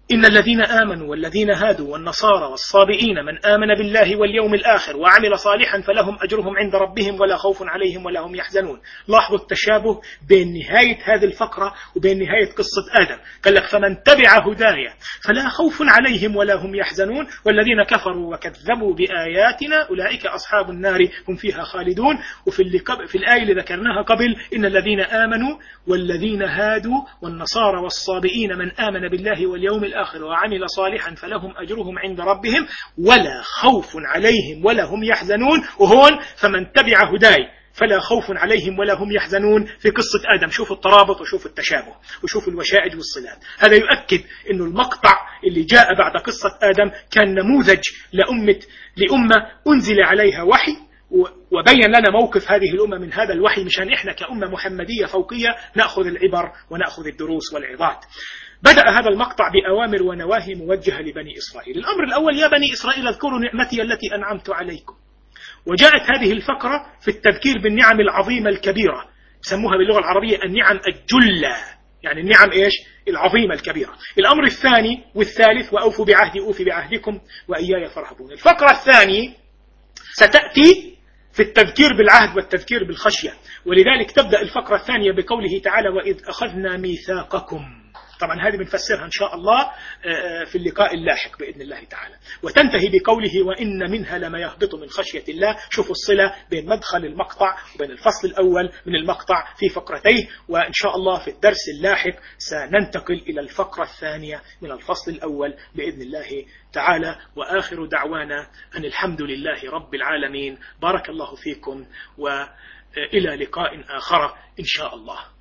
إن الذين آمنوا والذين هادوا والنصارى والصابئين من آمن بالله واليوم الآخر وعمل صالحا فلهم أجرهم عند ربهم ولا خوف عليهم ولا هم يحزنون. لاحظوا التشابه بين نهاية هذه الفقرة وبين نهاية قصة آدم. قال لك فمن تبع هدايا فلا خوف عليهم ولا هم يحزنون والذين كفروا وكذبوا بآياتنا أولئك أصحاب النار هم فيها خالدون. في الآية اللي ذكرناها قبل إن الذين آمنوا والذين هادوا والنصارى والصابئين من آمن بالله واليوم الآخر وعمل صالحا فلهم أجرهم عند ربهم ولا خوف عليهم ولا هم يحزنون. وهون فمن تبع هداي فلا خوف عليهم ولا هم يحزنون في قصة آدم. شوفوا الترابط وشوفوا التشابه وشوفوا الوشائج والصلات. هذا يؤكد أنه المقطع اللي جاء بعد قصة آدم كان نموذج لأمة أنزل عليها وحي وبين لنا موقف هذه الأمة من هذا الوحي مشان إحنا كأمة محمدية فوقية نأخذ العبر ونأخذ الدروس والعظات. بدأ هذا المقطع بأوامر ونواهي موجهة لبني إسرائيل. الأمر الأول: يا بني إسرائيل اذكروا نعمتي التي أنعمت عليكم. وجاءت هذه الفقرة في التذكير بالنعم العظيمة الكبيرة، يسموها باللغة العربية النعم الجلة، يعني النعم إيش؟ العظيمة الكبيرة. الأمر الثاني والثالث: وأوفوا بعهدي أوفي بعهدكم وإياي فارهبون. الفقرة الثانية ستأتي في التذكير بالعهد والتذكير بالخشية، ولذلك تبدأ الفقرة الثانية بقوله تعالى: وإذ أخذنا ميثاقكم. طبعا هذه بنفسرها إن شاء الله في اللقاء اللاحق بإذن الله تعالى. وتنتهي بقوله: وإن منها لما يهبط من خشية الله. شوفوا الصلة بين مدخل المقطع وبين الفصل الأول من المقطع في فقرتيه. وإن شاء الله في الدرس اللاحق سننتقل إلى الفقرة الثانية من الفصل الأول بإذن الله تعالى. وآخر دعوانا أن الحمد لله رب العالمين. بارك الله فيكم وإلى لقاء آخر إن شاء الله.